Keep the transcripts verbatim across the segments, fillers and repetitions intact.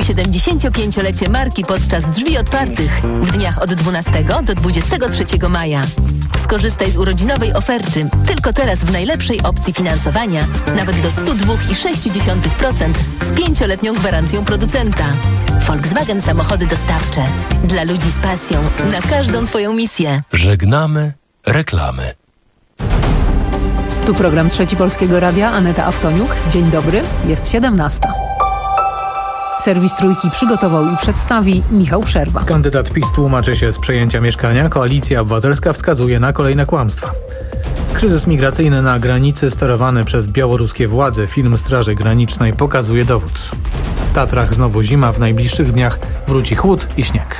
siedemdziesięciopięciolecie marki podczas drzwi otwartych w dniach od dwunastego do dwudziestego trzeciego maja. Skorzystaj z urodzinowej oferty. Tylko teraz w najlepszej opcji finansowania, nawet do sto dwa przecinek sześć procent z pięcioletnią gwarancją producenta. Volkswagen Samochody Dostawcze. Dla ludzi z pasją. Na każdą Twoją misję. Żegnamy reklamy. Tu program Trzeci Polskiego Radia, Aneta Awtoniuk. Dzień dobry, jest siedemnasta. Serwis Trójki przygotował i przedstawi Michał Przerwa. Kandydat PiS tłumaczy się z przejęcia mieszkania. Koalicja Obywatelska wskazuje na kolejne kłamstwa. Kryzys migracyjny na granicy sterowany przez białoruskie władze. Film Straży Granicznej pokazuje dowód. W Tatrach znowu zima, w najbliższych dniach wróci chłód i śnieg.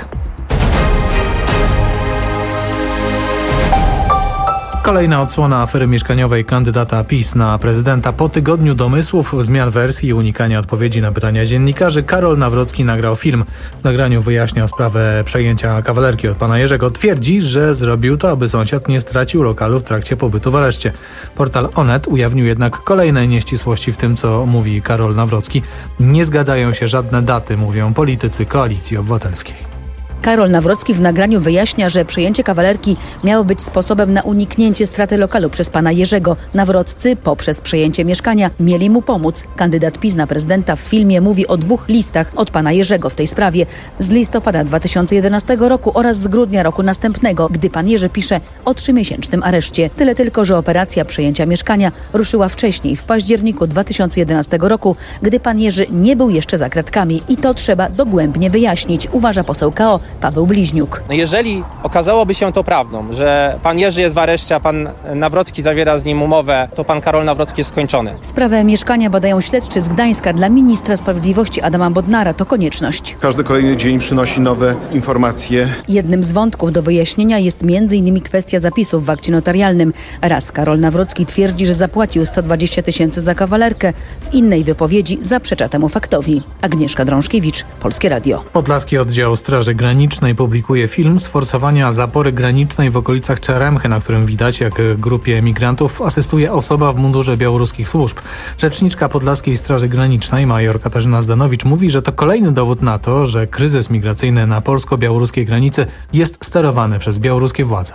Kolejna odsłona afery mieszkaniowej kandydata PiS na prezydenta. Po tygodniu domysłów, zmian wersji i unikania odpowiedzi na pytania dziennikarzy, Karol Nawrocki nagrał film. W nagraniu wyjaśnia sprawę przejęcia kawalerki od pana Jerzego. Twierdzi, że zrobił to, aby sąsiad nie stracił lokalu w trakcie pobytu w areszcie. Portal Onet ujawnił jednak kolejne nieścisłości w tym, co mówi Karol Nawrocki. Nie zgadzają się żadne daty, mówią politycy Koalicji Obywatelskiej. Karol Nawrocki w nagraniu wyjaśnia, że przejęcie kawalerki miało być sposobem na uniknięcie straty lokalu przez pana Jerzego. Nawroccy poprzez przejęcie mieszkania mieli mu pomóc. Kandydat PiS na prezydenta w filmie mówi o dwóch listach od pana Jerzego w tej sprawie. Z listopada dwa tysiące jedenastego roku oraz z grudnia roku następnego, gdy pan Jerzy pisze o trzymiesięcznym areszcie. Tyle tylko, że operacja przejęcia mieszkania ruszyła wcześniej, w październiku dwa tysiące jedenastego roku, gdy pan Jerzy nie był jeszcze za kratkami. I to trzeba dogłębnie wyjaśnić, uważa poseł K O Paweł Bliźniuk. Jeżeli okazałoby się to prawdą, że pan Jerzy jest w areszcie, a pan Nawrocki zawiera z nim umowę, to pan Karol Nawrocki jest skończony. Sprawę mieszkania badają śledczy z Gdańska. Dla ministra sprawiedliwości Adama Bodnara to konieczność. Każdy kolejny dzień przynosi nowe informacje. Jednym z wątków do wyjaśnienia jest między innymi kwestia zapisów w akcie notarialnym. Raz Karol Nawrocki twierdzi, że zapłacił sto dwadzieścia tysięcy za kawalerkę. W innej wypowiedzi zaprzecza temu faktowi. Agnieszka Drążkiewicz, Polskie Radio. Podlaski Oddział Straży Granicznej publikuje film z forsowania zapory granicznej w okolicach Czeremchy, na którym widać, jak grupie migrantów asystuje osoba w mundurze białoruskich służb. Rzeczniczka Podlaskiej Straży Granicznej major Katarzyna Zdanowicz mówi, że to kolejny dowód na to, że kryzys migracyjny na polsko-białoruskiej granicy jest sterowany przez białoruskie władze.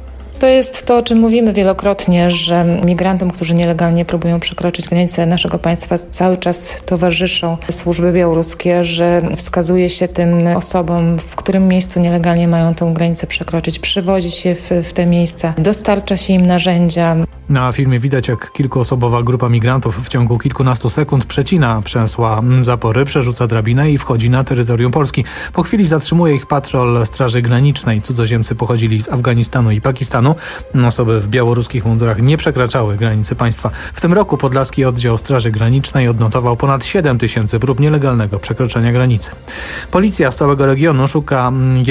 To jest to, o czym mówimy wielokrotnie, że migrantom, którzy nielegalnie próbują przekroczyć granice naszego państwa, cały czas towarzyszą służby białoruskie, że wskazuje się tym osobom, w którym miejscu nielegalnie mają tę granicę przekroczyć, przywozi się w, w te miejsca, dostarcza się im narzędzia. Na filmie widać, jak kilkuosobowa grupa migrantów w ciągu kilkunastu sekund przecina przęsła zapory, przerzuca drabinę i wchodzi na terytorium Polski. Po chwili zatrzymuje ich patrol Straży Granicznej. Cudzoziemcy pochodzili z Afganistanu i Pakistanu. Osoby w białoruskich mundurach nie przekraczały granicy państwa. W tym roku Podlaski Oddział Straży Granicznej odnotował ponad siedem tysięcy prób nielegalnego przekroczenia granicy. Policja z całego regionu szuka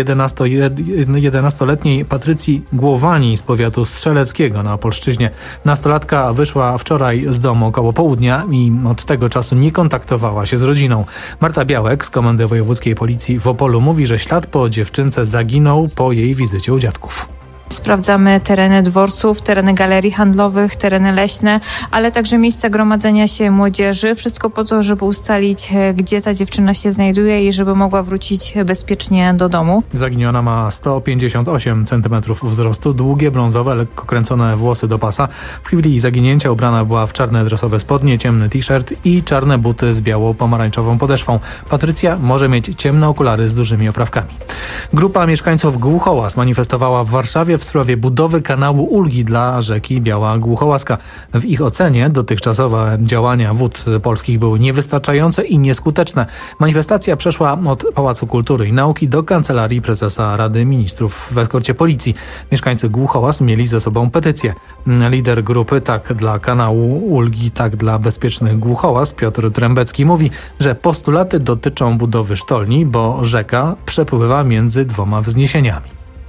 jedenastoletniej Patrycji Głowani z powiatu strzeleckiego na Opolszczyźnie. Nastolatka wyszła wczoraj z domu około południa i od tego czasu nie kontaktowała się z rodziną. Marta Białek z Komendy Wojewódzkiej Policji w Opolu mówi, że ślad po dziewczynce zaginął po jej wizycie u dziadków. Sprawdzamy tereny dworców, tereny galerii handlowych, tereny leśne, ale także miejsca gromadzenia się młodzieży. Wszystko po to, żeby ustalić, gdzie ta dziewczyna się znajduje i żeby mogła wrócić bezpiecznie do domu. Zaginiona ma sto pięćdziesiąt osiem centymetrów wzrostu, długie, brązowe, lekko kręcone włosy do pasa. W chwili zaginięcia ubrana była w czarne dresowe spodnie, ciemny t-shirt i czarne buty z biało-pomarańczową podeszwą. Patrycja może mieć ciemne okulary z dużymi oprawkami. Grupa mieszkańców Głuchołaz manifestowała w Warszawie w sprawie budowy kanału Ulgi dla rzeki Biała Głuchołaska. W ich ocenie dotychczasowe działania Wód Polskich były niewystarczające i nieskuteczne. Manifestacja przeszła od Pałacu Kultury i Nauki do Kancelarii Prezesa Rady Ministrów w eskorcie policji. Mieszkańcy Głuchołaz mieli ze sobą petycję. Lider grupy Tak dla kanału Ulgi, Tak dla bezpiecznych Głuchołaz, Piotr Trębecki, mówi, że postulaty dotyczą budowy sztolni, bo rzeka przepływa między dwoma wzniesieniami.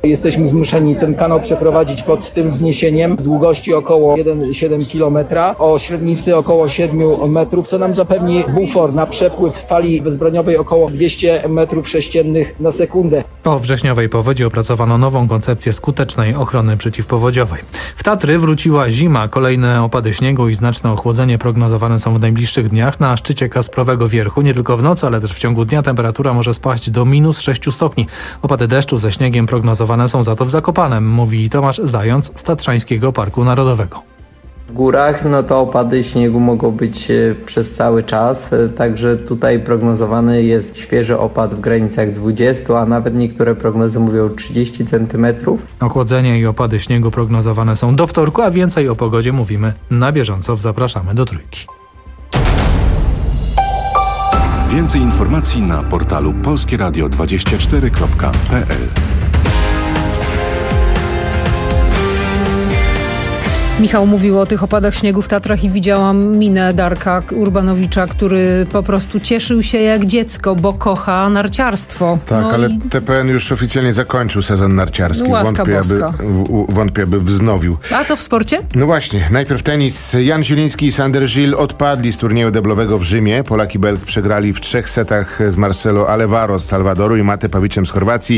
Jesteśmy zmuszeni ten kanał przeprowadzić pod tym wzniesieniem długości około jeden przecinek siedem kilometra, o średnicy około siedem metrów, co nam zapewni bufor na przepływ fali wezbroniowej około dwieście metrów sześciennych na sekundę. Po wrześniowej powodzi opracowano nową koncepcję skutecznej ochrony przeciwpowodziowej. W Tatry wróciła zima, kolejne opady śniegu i znaczne ochłodzenie prognozowane są w najbliższych dniach. Na szczycie Kasprowego Wierchu nie tylko w nocy, ale też w ciągu dnia temperatura może spaść do minus sześciu stopni. Opady deszczu ze śniegiem prognozowane są za to w Zakopanem, mówi Tomasz Zając z Tatrzańskiego Parku Narodowego. W górach no to opady śniegu mogą być przez cały czas, także tutaj prognozowany jest świeży opad w granicach dwudziestu, a nawet niektóre prognozy mówią trzydzieści centymetrów. Ochłodzenie i opady śniegu prognozowane są do wtorku, a więcej o pogodzie mówimy na bieżąco w Zapraszamy do Trójki. Więcej informacji na portalu polskie radio dwadzieścia cztery kropka p l. Michał mówił o tych opadach śniegu w Tatrach i widziałam minę Darka Urbanowicza, który po prostu cieszył się jak dziecko, bo kocha narciarstwo. Tak, no ale i... T P N już oficjalnie zakończył sezon narciarski. Łaska wątpię, aby, w, wątpię, aby wznowił. A co w sporcie? No właśnie, najpierw tenis. Jan Zieliński i Sander Gil odpadli z turnieju deblowego w Rzymie. Polak i Belg przegrali w trzech setach z Marcelo Alevaro z Salwadoru i Mate Pawiciem z Chorwacji.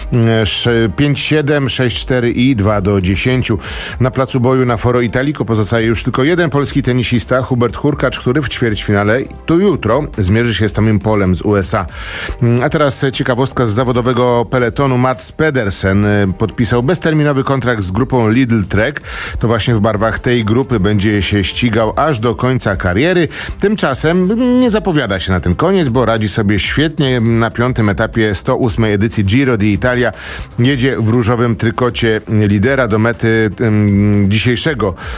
pięć siedem, sześć cztery i dwa do dziesięciu. Na placu boju na Foro Italico pozostaje już tylko jeden polski tenisista, Hubert Hurkacz, który w ćwierćfinale to jutro zmierzy się z Tomim Polem z U S A. A teraz ciekawostka z zawodowego peletonu. Mats Pedersen podpisał bezterminowy kontrakt z grupą Lidl Trek. To właśnie w barwach tej grupy będzie się ścigał aż do końca kariery. Tymczasem nie zapowiada się na ten koniec, bo radzi sobie świetnie. Na piątym etapie sto ósmej edycji Giro d'Italia jedzie w różowym trykocie lidera. Do mety um, dzisiejszego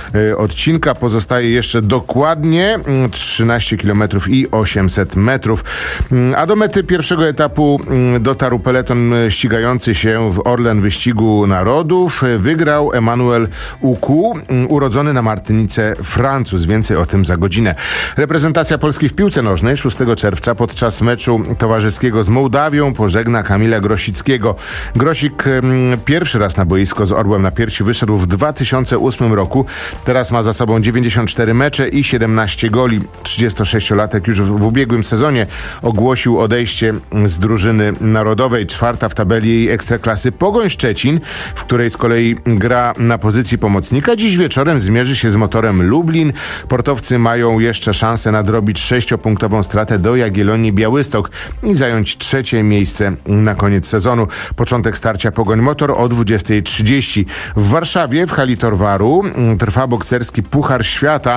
odcinka pozostaje jeszcze dokładnie trzynaście kilometrów i osiemset metrów. A do mety pierwszego etapu dotarł peleton ścigający się w Orlen Wyścigu Narodów. Wygrał Emmanuel Uku, urodzony na Martynice Francuz. Więcej o tym za godzinę. Reprezentacja Polski w piłce nożnej szóstego czerwca podczas meczu towarzyskiego z Mołdawią pożegna Kamila Grosickiego. Grosik pierwszy raz na boisko z orłem na piersi wyszedł w dwa tysiące ósmym roku. Teraz ma za sobą dziewięćdziesiąt cztery mecze i siedemnaście goli. trzydziestosześciolatek już w, w ubiegłym sezonie ogłosił odejście z drużyny narodowej. Czwarta w tabeli Ekstraklasy Pogoń Szczecin, w której z kolei gra na pozycji pomocnika. Dziś wieczorem zmierzy się z Motorem Lublin. Portowcy mają jeszcze szansę nadrobić sześciopunktową stratę do Jagiellonii Białystok i zająć trzecie miejsce na koniec sezonu. Początek starcia Pogoń Motor o dwudziestej trzydzieści. W Warszawie w hali Torwaru trwa bokserski Puchar Świata.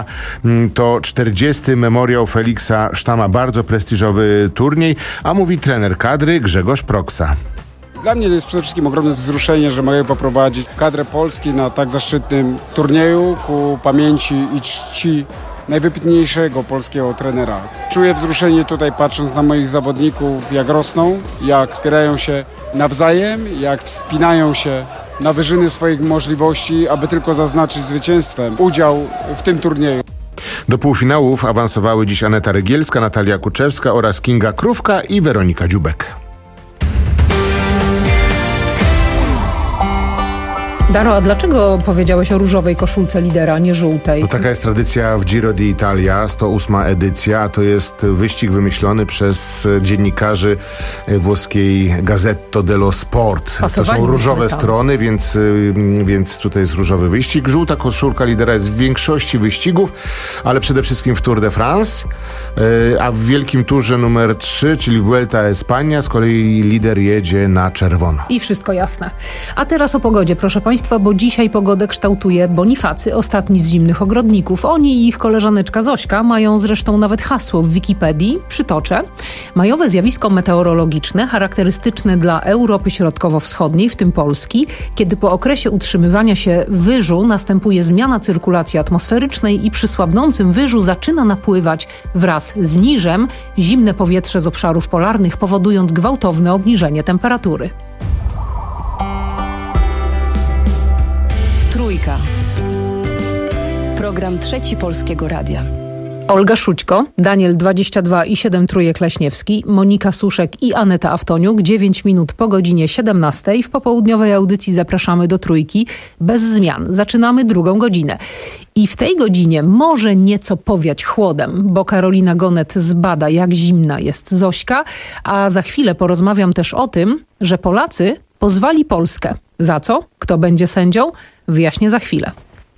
To czterdziesty memoriał Feliksa Sztama. Bardzo prestiżowy turniej, a mówi trener kadry Grzegorz Proksa. Dla mnie to jest przede wszystkim ogromne wzruszenie, że mogę poprowadzić kadrę Polski na tak zaszczytnym turnieju ku pamięci i czci najwybitniejszego polskiego trenera. Czuję wzruszenie tutaj, patrząc na moich zawodników, jak rosną, jak wspierają się nawzajem, jak wspinają się na wyżyny swoich możliwości, aby tylko zaznaczyć zwycięstwem udział w tym turnieju. Do półfinałów awansowały dziś Aneta Rygielska, Natalia Kuczewska oraz Kinga Krówka i Weronika Dziubek. Daro, a dlaczego powiedziałeś o różowej koszulce lidera, a nie żółtej? No, taka jest tradycja w Giro d'Italia, sto ósma edycja. To jest wyścig wymyślony przez dziennikarzy włoskiej Gazzetta dello Sport. Pasowali to są różowe tam. strony, więc, więc tutaj jest różowy wyścig. Żółta koszulka lidera jest w większości wyścigów, ale przede wszystkim w Tour de France, a w wielkim turze numer trzy, czyli Vuelta a España, z kolei lider jedzie na czerwono. I wszystko jasne. A teraz o pogodzie, proszę Państwa. Bo dzisiaj pogodę kształtuje Bonifacy, ostatni z zimnych ogrodników. Oni i ich koleżaneczka Zośka mają zresztą nawet hasło w Wikipedii. Przytoczę. Majowe zjawisko meteorologiczne charakterystyczne dla Europy Środkowo-Wschodniej, w tym Polski, kiedy po okresie utrzymywania się wyżu następuje zmiana cyrkulacji atmosferycznej i przy słabnącym wyżu zaczyna napływać wraz z niżem zimne powietrze z obszarów polarnych, powodując gwałtowne obniżenie temperatury. Trójka. Program Trzeci Polskiego Radia. Olga Szućko, Daniel dwadzieścia dwa i siedem trójek Leśniewski, Monika Suszek i Aneta Aftoniuk. dziewięć minut po godzinie siedemnastej. W popołudniowej audycji zapraszamy do Trójki bez zmian. Zaczynamy drugą godzinę. I w tej godzinie może nieco powiać chłodem, bo Karolina Gonet zbada, jak zimna jest Zośka, a za chwilę porozmawiam też o tym, że Polacy pozwali Polskę. Za co? Kto będzie sędzią? Wyjaśnię za chwilę.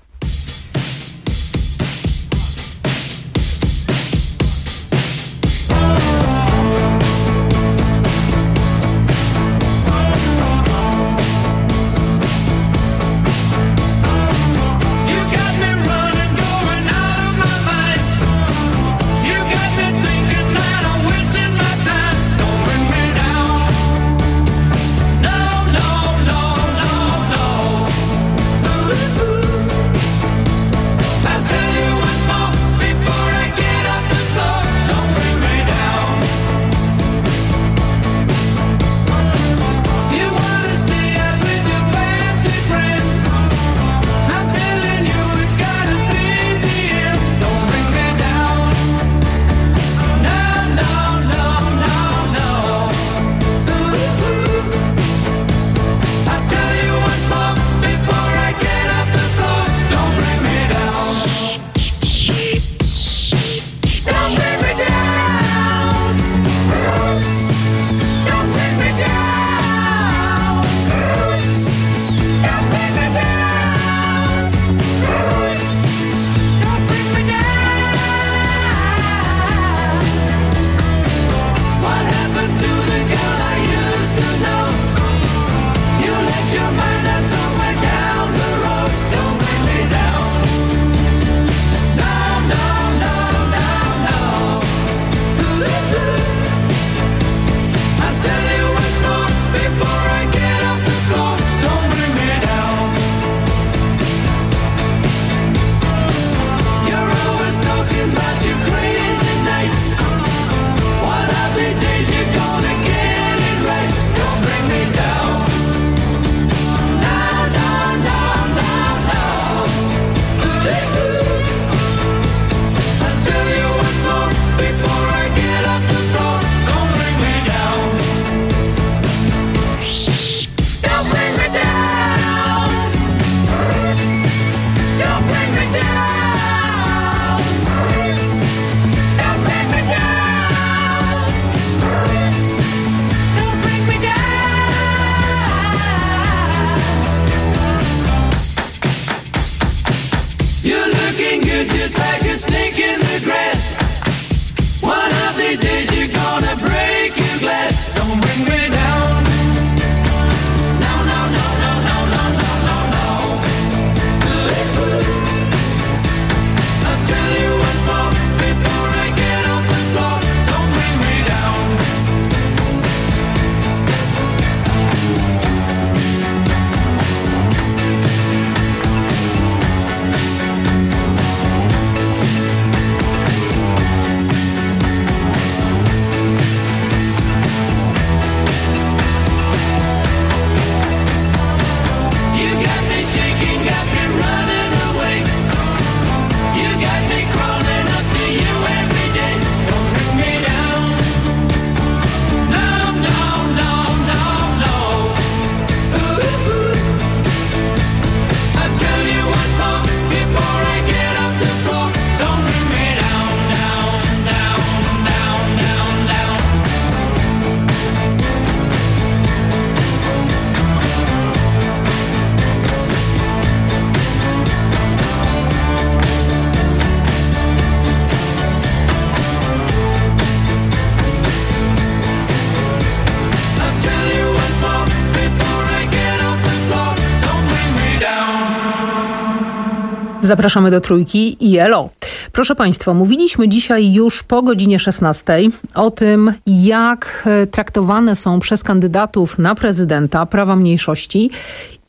Zapraszamy do Trójki i elo. Proszę Państwa, mówiliśmy dzisiaj już po godzinie szesnastej o tym, jak traktowane są przez kandydatów na prezydenta prawa mniejszości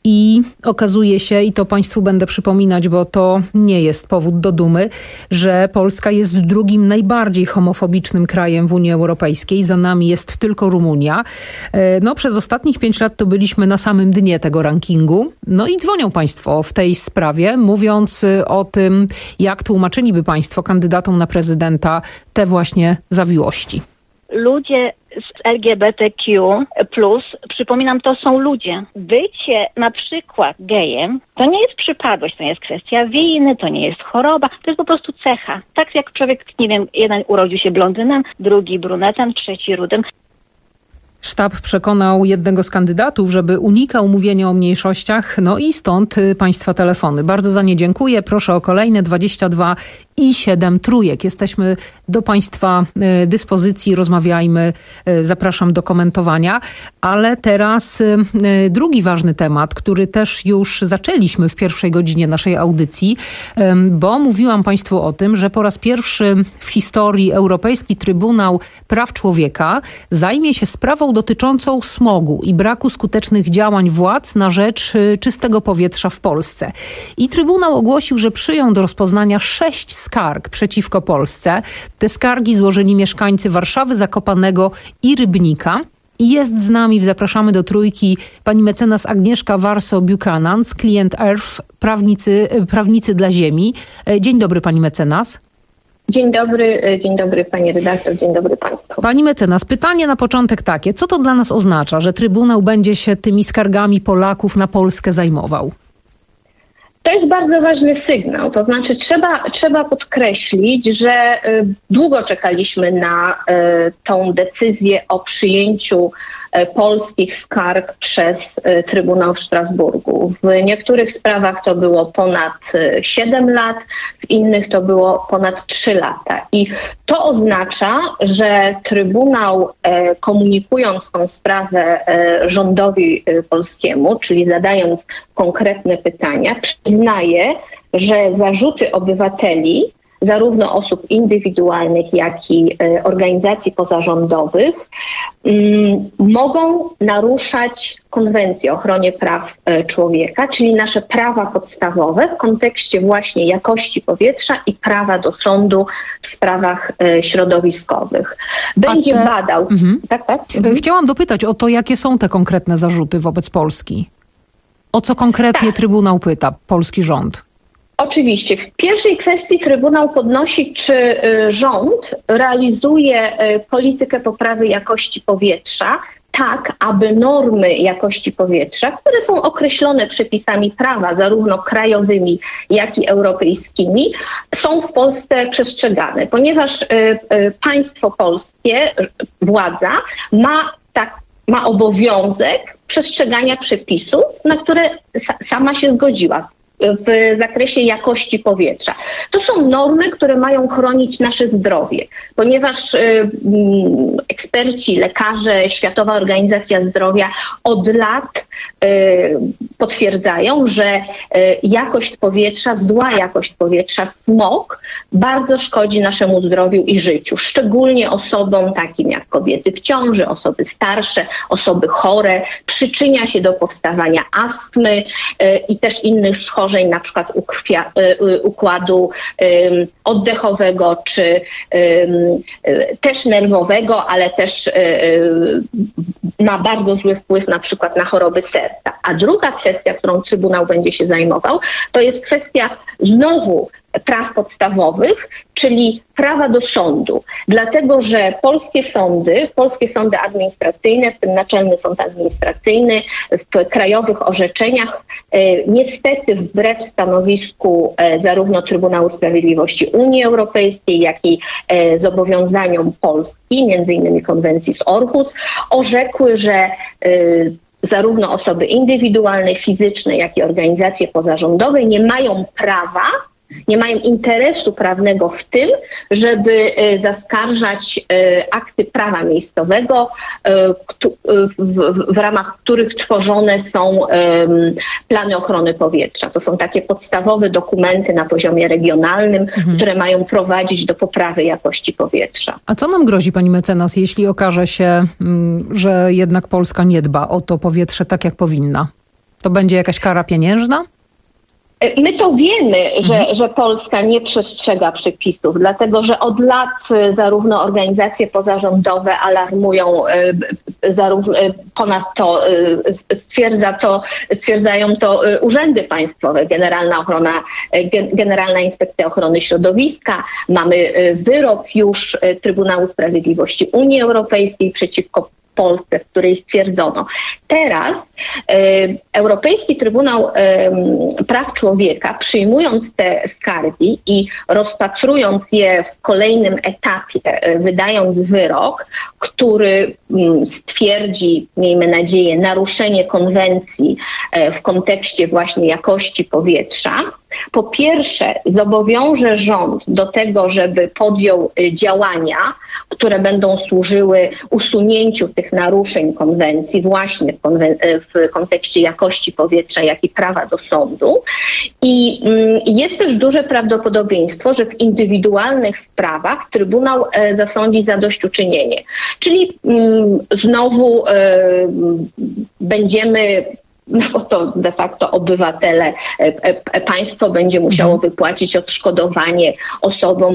I okazuje się, i to Państwu będę przypominać, bo to nie jest powód do dumy, że Polska jest drugim najbardziej homofobicznym krajem w Unii Europejskiej. Za nami jest tylko Rumunia. No, przez ostatnich pięć lat to byliśmy na samym dnie tego rankingu. No i dzwonią Państwo w tej sprawie, mówiąc o tym, jak tłumaczyliby Państwo kandydatom na prezydenta te właśnie zawiłości. Ludzie z L G B T Q plus, przypominam, to są ludzie. Bycie na przykład gejem to nie jest przypadłość, to nie jest kwestia winy, to nie jest choroba, to jest po prostu cecha. Tak jak człowiek, nie wiem, jeden urodził się blondynem, drugi brunetem, trzeci rudym. Sztab przekonał jednego z kandydatów, żeby unikał mówienia o mniejszościach, no i stąd Państwa telefony. Bardzo za nie dziękuję. Proszę o kolejne dwadzieścia dwa i siedem trójek. Jesteśmy do Państwa dyspozycji, rozmawiajmy, zapraszam do komentowania. Ale teraz drugi ważny temat, który też już zaczęliśmy w pierwszej godzinie naszej audycji, bo mówiłam Państwu o tym, że po raz pierwszy w historii Europejski Trybunał Praw Człowieka zajmie się sprawą dotyczącą smogu i braku skutecznych działań władz na rzecz czystego powietrza w Polsce. I Trybunał ogłosił, że przyjął do rozpoznania sześć skarg przeciwko Polsce. Te skargi złożyli mieszkańcy Warszawy, Zakopanego i Rybnika. I jest z nami, zapraszamy do trójki, pani mecenas Agnieszka Warso-Buchanan z Client Earth, prawnicy, prawnicy dla ziemi. Dzień dobry, pani mecenas. Dzień dobry, dzień dobry pani redaktor, dzień dobry państwu. Pani mecenas, pytanie na początek takie. Co to dla nas oznacza, że Trybunał będzie się tymi skargami Polaków na Polskę zajmował? To jest bardzo ważny sygnał, to znaczy trzeba, trzeba podkreślić, że y, długo czekaliśmy na y, tą decyzję o przyjęciu y, polskich skarg przez y, Trybunał w Strasburgu. W niektórych sprawach to było ponad y, siedem lat, w innych to było ponad trzy lata. I to oznacza, że Trybunał y, komunikując tą sprawę y, rządowi y, polskiemu, czyli zadając konkretne pytania, przyznaje, że zarzuty obywateli, zarówno osób indywidualnych, jak i y, organizacji pozarządowych, y, mogą naruszać Konwencję o ochronie praw y, człowieka, czyli nasze prawa podstawowe w kontekście właśnie jakości powietrza i prawa do sądu w sprawach y, środowiskowych. Będzie te... badał... Mhm. Tak, tak? Mhm. Chciałam dopytać o to, jakie są te konkretne zarzuty wobec Polski. O co konkretnie tak. Trybunał pyta, polski rząd? Oczywiście. W pierwszej kwestii Trybunał podnosi, czy rząd realizuje politykę poprawy jakości powietrza tak, aby normy jakości powietrza, które są określone przepisami prawa, zarówno krajowymi, jak i europejskimi, są w Polsce przestrzegane. Ponieważ y, y, państwo polskie, władza ma tak ma obowiązek przestrzegania przepisów, na które sa- sama się zgodziła w zakresie jakości powietrza. To są normy, które mają chronić nasze zdrowie, ponieważ y, y, eksperci, lekarze, Światowa Organizacja Zdrowia od lat y, potwierdzają, że y, jakość powietrza, zła jakość powietrza, smog bardzo szkodzi naszemu zdrowiu i życiu, szczególnie osobom takim jak kobiety w ciąży, osoby starsze, osoby chore, przyczynia się do powstawania astmy y, i też innych schorzeń, na przykład ukrwia, y, układu y, oddechowego, czy y, y, też nerwowego, ale też y, y, ma bardzo zły wpływ na przykład na choroby serca. A druga kwestia, którą Trybunał będzie się zajmował, to jest kwestia znowu praw podstawowych, czyli prawa do sądu. Dlatego, że polskie sądy, polskie sądy administracyjne, w tym Naczelny Sąd Administracyjny, w krajowych orzeczeniach, e, niestety wbrew stanowisku e, zarówno Trybunału Sprawiedliwości Unii Europejskiej, jak i e, zobowiązaniom Polski, między innymi konwencji z Orhus, orzekły, że e, zarówno osoby indywidualne, fizyczne, jak i organizacje pozarządowe nie mają prawa, nie mają interesu prawnego w tym, żeby zaskarżać akty prawa miejscowego, w ramach których tworzone są plany ochrony powietrza. To są takie podstawowe dokumenty na poziomie regionalnym, mhm. które mają prowadzić do poprawy jakości powietrza. A co nam grozi, pani mecenas, jeśli okaże się, że jednak Polska nie dba o to powietrze tak, jak powinna? To będzie jakaś kara pieniężna? My to wiemy, że, mhm. że Polska nie przestrzega przepisów, dlatego że od lat zarówno organizacje pozarządowe alarmują, zarówno, ponadto stwierdza to, stwierdzają to urzędy państwowe, Generalna Ochrona, Generalna Inspekcja Ochrony Środowiska. Mamy wyrok już Trybunału Sprawiedliwości Unii Europejskiej przeciwko Polsce, w której stwierdzono. Teraz e, Europejski Trybunał e, Praw Człowieka, przyjmując te skargi i rozpatrując je w kolejnym etapie, e, wydając wyrok, który m, stwierdzi, miejmy nadzieję, naruszenie konwencji e, w kontekście właśnie jakości powietrza, po pierwsze zobowiąże rząd do tego, żeby podjął działania, które będą służyły usunięciu tych naruszeń konwencji właśnie w, konwen- w kontekście jakości powietrza, jak i prawa do sądu. I mm, jest też duże prawdopodobieństwo, że w indywidualnych sprawach Trybunał e, zasądzi zadośćuczynienie. Czyli mm, znowu e, będziemy... No bo to de facto obywatele, państwo będzie musiało wypłacić odszkodowanie osobom,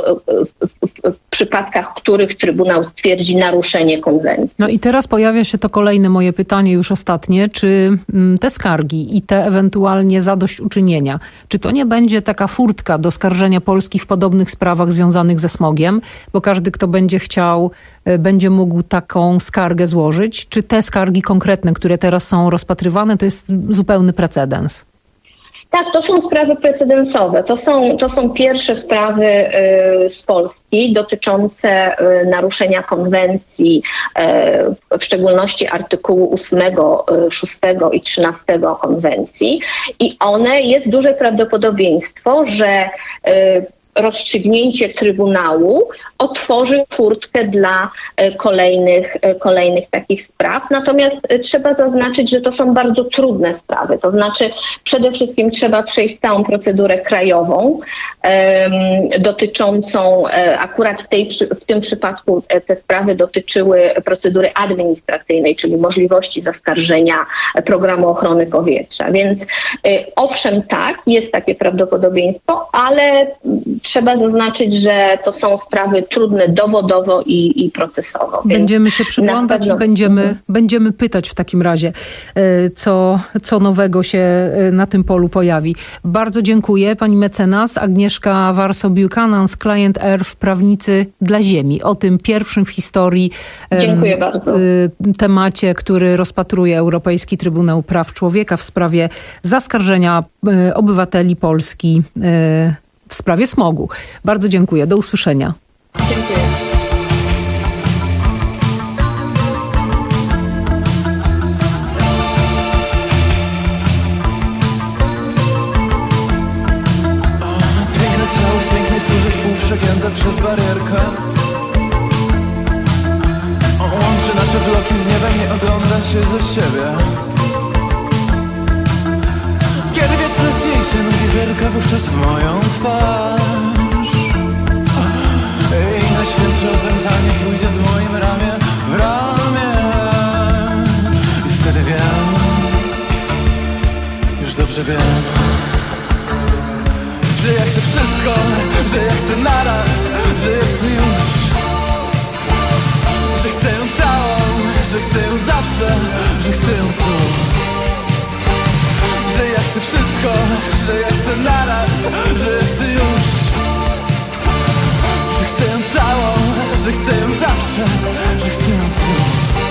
w przypadkach których Trybunał stwierdzi naruszenie konwencji. No i teraz pojawia się to kolejne moje pytanie, już ostatnie. Czy te skargi i te ewentualnie zadośćuczynienia, czy to nie będzie taka furtka do skarżenia Polski w podobnych sprawach związanych ze smogiem? Bo każdy, kto będzie chciał, będzie mógł taką skargę złożyć. Czy te skargi konkretne, które teraz są rozpatrywane, to jest zupełny precedens? Tak, to są sprawy precedensowe. To są, to są pierwsze sprawy y, z Polski dotyczące y, naruszenia konwencji, y, w szczególności artykułu ósmego, szóstego i trzynastego konwencji. I one, jest duże prawdopodobieństwo, że y, rozstrzygnięcie Trybunału otworzy furtkę dla kolejnych, kolejnych takich spraw. Natomiast trzeba zaznaczyć, że to są bardzo trudne sprawy. To znaczy przede wszystkim trzeba przejść całą procedurę krajową um, dotyczącą, akurat w, tej, w tym przypadku te sprawy dotyczyły procedury administracyjnej, czyli możliwości zaskarżenia programu ochrony powietrza. Więc owszem, tak, jest takie prawdopodobieństwo, ale trzeba zaznaczyć, że to są sprawy trudne dowodowo i, i procesowo. Będziemy się przyglądać pewno... i będziemy, mhm. będziemy pytać w takim razie, co, co nowego się na tym polu pojawi. Bardzo dziękuję. Pani mecenas Agnieszka Warso-Buchanan z Client Earth, prawnicy dla ziemi. O tym pierwszym w historii Dziękuję bardzo. temacie, który rozpatruje Europejski Trybunał Praw Człowieka w sprawie zaskarżenia obywateli Polski w sprawie smogu. Bardzo dziękuję. Do usłyszenia. Dziękuję. Piękne ciało w pięknej skórze, pół przegięte przez barierkę. Łączy nasze bloki z niebem, nie ogląda się ze siebie. Kiedy wieczność jej się nudzi, zerka wówczas w moją twarz. I na świętsze opętanie pójdzie z moim ramię w ramię. I wtedy wiem, już dobrze wiem, że ja chcę wszystko, że ja chcę naraz, że ja chcę już, że chcę ją całą, że chcę ją zawsze, że chcę ją tu. Że ja chcę wszystko, że ja chcę naraz, że ja chcę już, że chcę ją całą, że chcę ją zawsze, że chcę ją tu.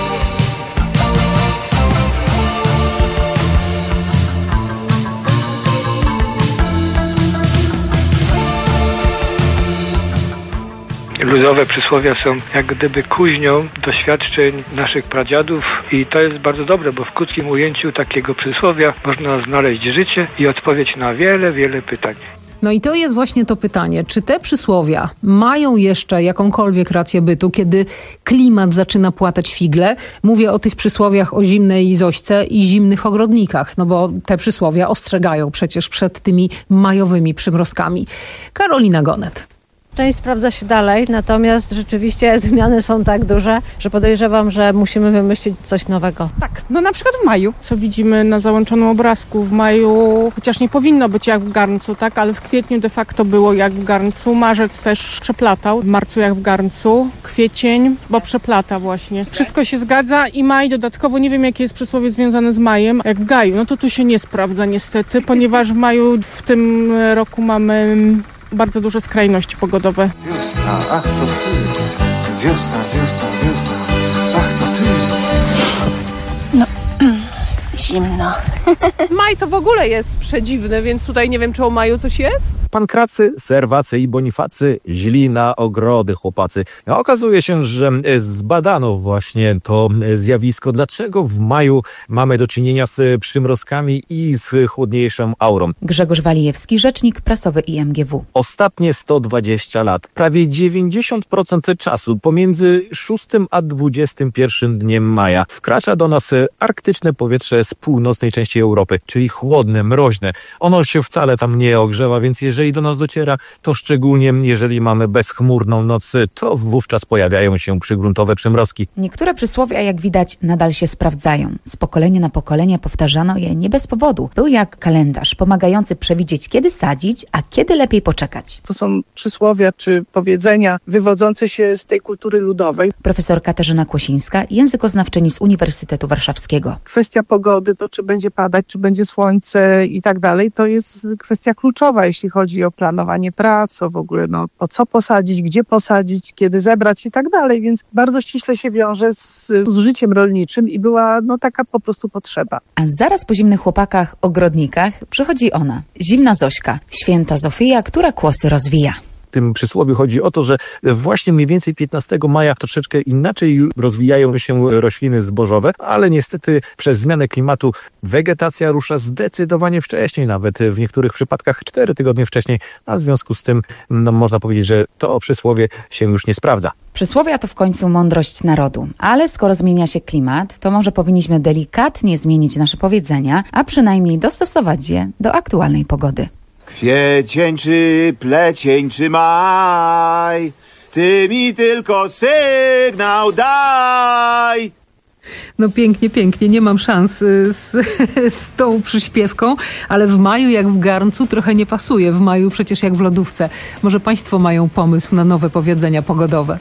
Ludowe przysłowia są jak gdyby kuźnią doświadczeń naszych pradziadów i to jest bardzo dobre, bo w krótkim ujęciu takiego przysłowia można znaleźć życie i odpowiedź na wiele, wiele pytań. No i to jest właśnie to pytanie, czy te przysłowia mają jeszcze jakąkolwiek rację bytu, kiedy klimat zaczyna płatać figle? Mówię o tych przysłowiach o zimnej zośce i zimnych ogrodnikach, no bo te przysłowia ostrzegają przecież przed tymi majowymi przymrozkami. Karolina Gonet. część sprawdza się dalej, natomiast rzeczywiście zmiany są tak duże, że podejrzewam, że musimy wymyślić coś nowego. Tak, no na przykład w maju. Co widzimy na załączonym obrazku, w maju chociaż nie powinno być jak w garncu, tak, ale w kwietniu de facto było jak w garncu. Marzec też przeplatał, w marcu jak w garncu, kwiecień, bo przeplata właśnie. Wszystko się zgadza i maj dodatkowo, nie wiem jakie jest przysłowie związane z majem, jak w gaju, no to tu się nie sprawdza niestety, ponieważ w maju w tym roku mamy bardzo duże skrajności pogodowe. Wiosna, ach to ty, wiosna, wiosna, wiosna, ach to ty. No, zimno. Maj to w ogóle jest przedziwny, więc tutaj nie wiem, czy o maju coś jest? Pankracy, Serwacy i Bonifacy źli na ogrody chłopacy. A okazuje się, że zbadano właśnie to zjawisko, dlaczego w maju mamy do czynienia z przymrozkami i z chłodniejszą aurą. Grzegorz Walijewski, rzecznik prasowy I M G W. Ostatnie sto dwadzieścia lat, prawie dziewięćdziesiąt procent czasu pomiędzy szóstym a dwudziestym pierwszym dniem maja wkracza do nas arktyczne powietrze z północnej części Europy, czyli chłodne, mroźne. Ono się wcale tam nie ogrzewa, więc jeżeli do nas dociera, to szczególnie jeżeli mamy bezchmurną noc, to wówczas pojawiają się przygruntowe przymrozki. Niektóre przysłowia, jak widać, nadal się sprawdzają. Z pokolenia na pokolenie powtarzano je nie bez powodu. Był jak kalendarz, pomagający przewidzieć, kiedy sadzić, a kiedy lepiej poczekać. To są przysłowia czy powiedzenia wywodzące się z tej kultury ludowej. Profesor Katarzyna Kłosińska, językoznawczyni z Uniwersytetu Warszawskiego. Kwestia pogody, to czy będzie padać, czy będzie słońce i tak dalej, to jest kwestia kluczowa, jeśli chodzi o planowanie prac, o w ogóle no, o co posadzić, gdzie posadzić, kiedy zebrać i tak dalej, więc bardzo ściśle się wiąże z, z życiem rolniczym i była no taka po prostu potrzeba. A zaraz po zimnych chłopakach, ogrodnikach przychodzi ona, zimna Zośka, święta Zofia, która kłosy rozwija. W tym przysłowiu chodzi o to, że właśnie mniej więcej piętnastego maja troszeczkę inaczej rozwijają się rośliny zbożowe, ale niestety przez zmianę klimatu wegetacja rusza zdecydowanie wcześniej, nawet w niektórych przypadkach cztery tygodnie wcześniej, a w związku z tym no, można powiedzieć, że to przysłowie się już nie sprawdza. Przysłowia to w końcu mądrość narodu, ale skoro zmienia się klimat, to może powinniśmy delikatnie zmienić nasze powiedzenia, a przynajmniej dostosować je do aktualnej pogody. Kwiecień czy plecień czy maj, ty mi tylko sygnał daj. No pięknie, pięknie, nie mam szans z, z tą przyśpiewką, ale w maju jak w garncu trochę nie pasuje. W maju przecież jak w lodówce. Może państwo mają pomysł na nowe powiedzenia pogodowe?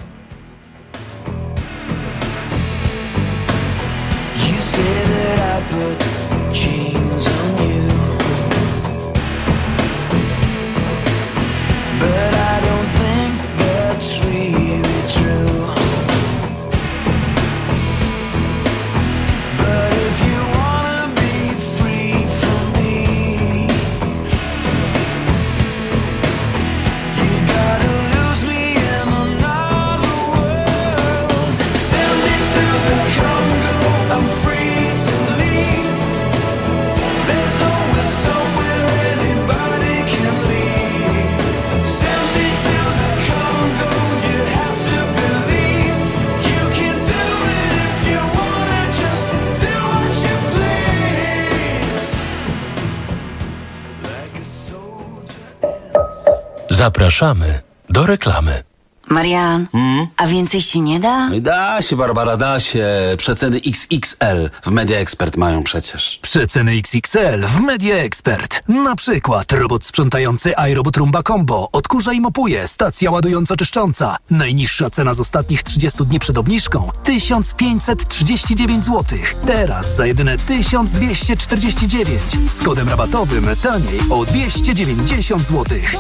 Zapraszamy do reklamy. Marian, hmm? a więcej się nie da? Da się, Barbara, da się. Przeceny X X L w Media Expert mają przecież. Przeceny X X L w Media Expert. Na przykład robot sprzątający iRobot Roomba Combo. Odkurza i mopuje. Stacja ładująco-czyszcząca. Najniższa cena z ostatnich trzydziestu dni przed obniżką tysiąc pięćset trzydzieści dziewięć złotych. Teraz za jedyne tysiąc dwieście czterdzieści dziewięć. Z kodem rabatowym taniej o dwieście dziewięćdziesiąt złotych.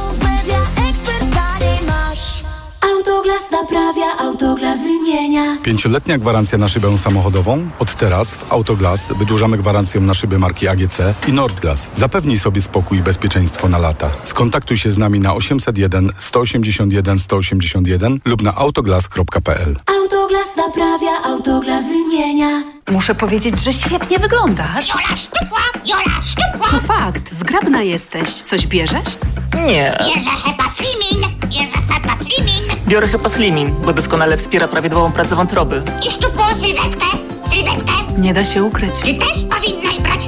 Autoglas naprawia, Autoglas wymienia. Pięcioletnia gwarancja na szybę samochodową? Od teraz w Autoglas wydłużamy gwarancję na szyby marki A G C i Nordglas. Zapewnij sobie spokój i bezpieczeństwo na lata. Skontaktuj się z nami na osiemset jeden sto osiemdziesiąt jeden sto osiemdziesiąt jeden lub na autoglas kropka p l. Autoglas naprawia, Autoglas wymienia. Muszę powiedzieć, że świetnie wyglądasz. Jola szczupła, Jola szczupła. To fakt, zgrabna jesteś. Coś bierzesz? Nie. Bierze Hepa Slimin, bierze Hepa Slimin. Biorę Hepa Slimin, bo doskonale wspiera prawidłową pracę wątroby. I szczupłą sylwetkę, sylwetkę. Nie da się ukryć. Ty też powinnaś brać Hepa Slimin.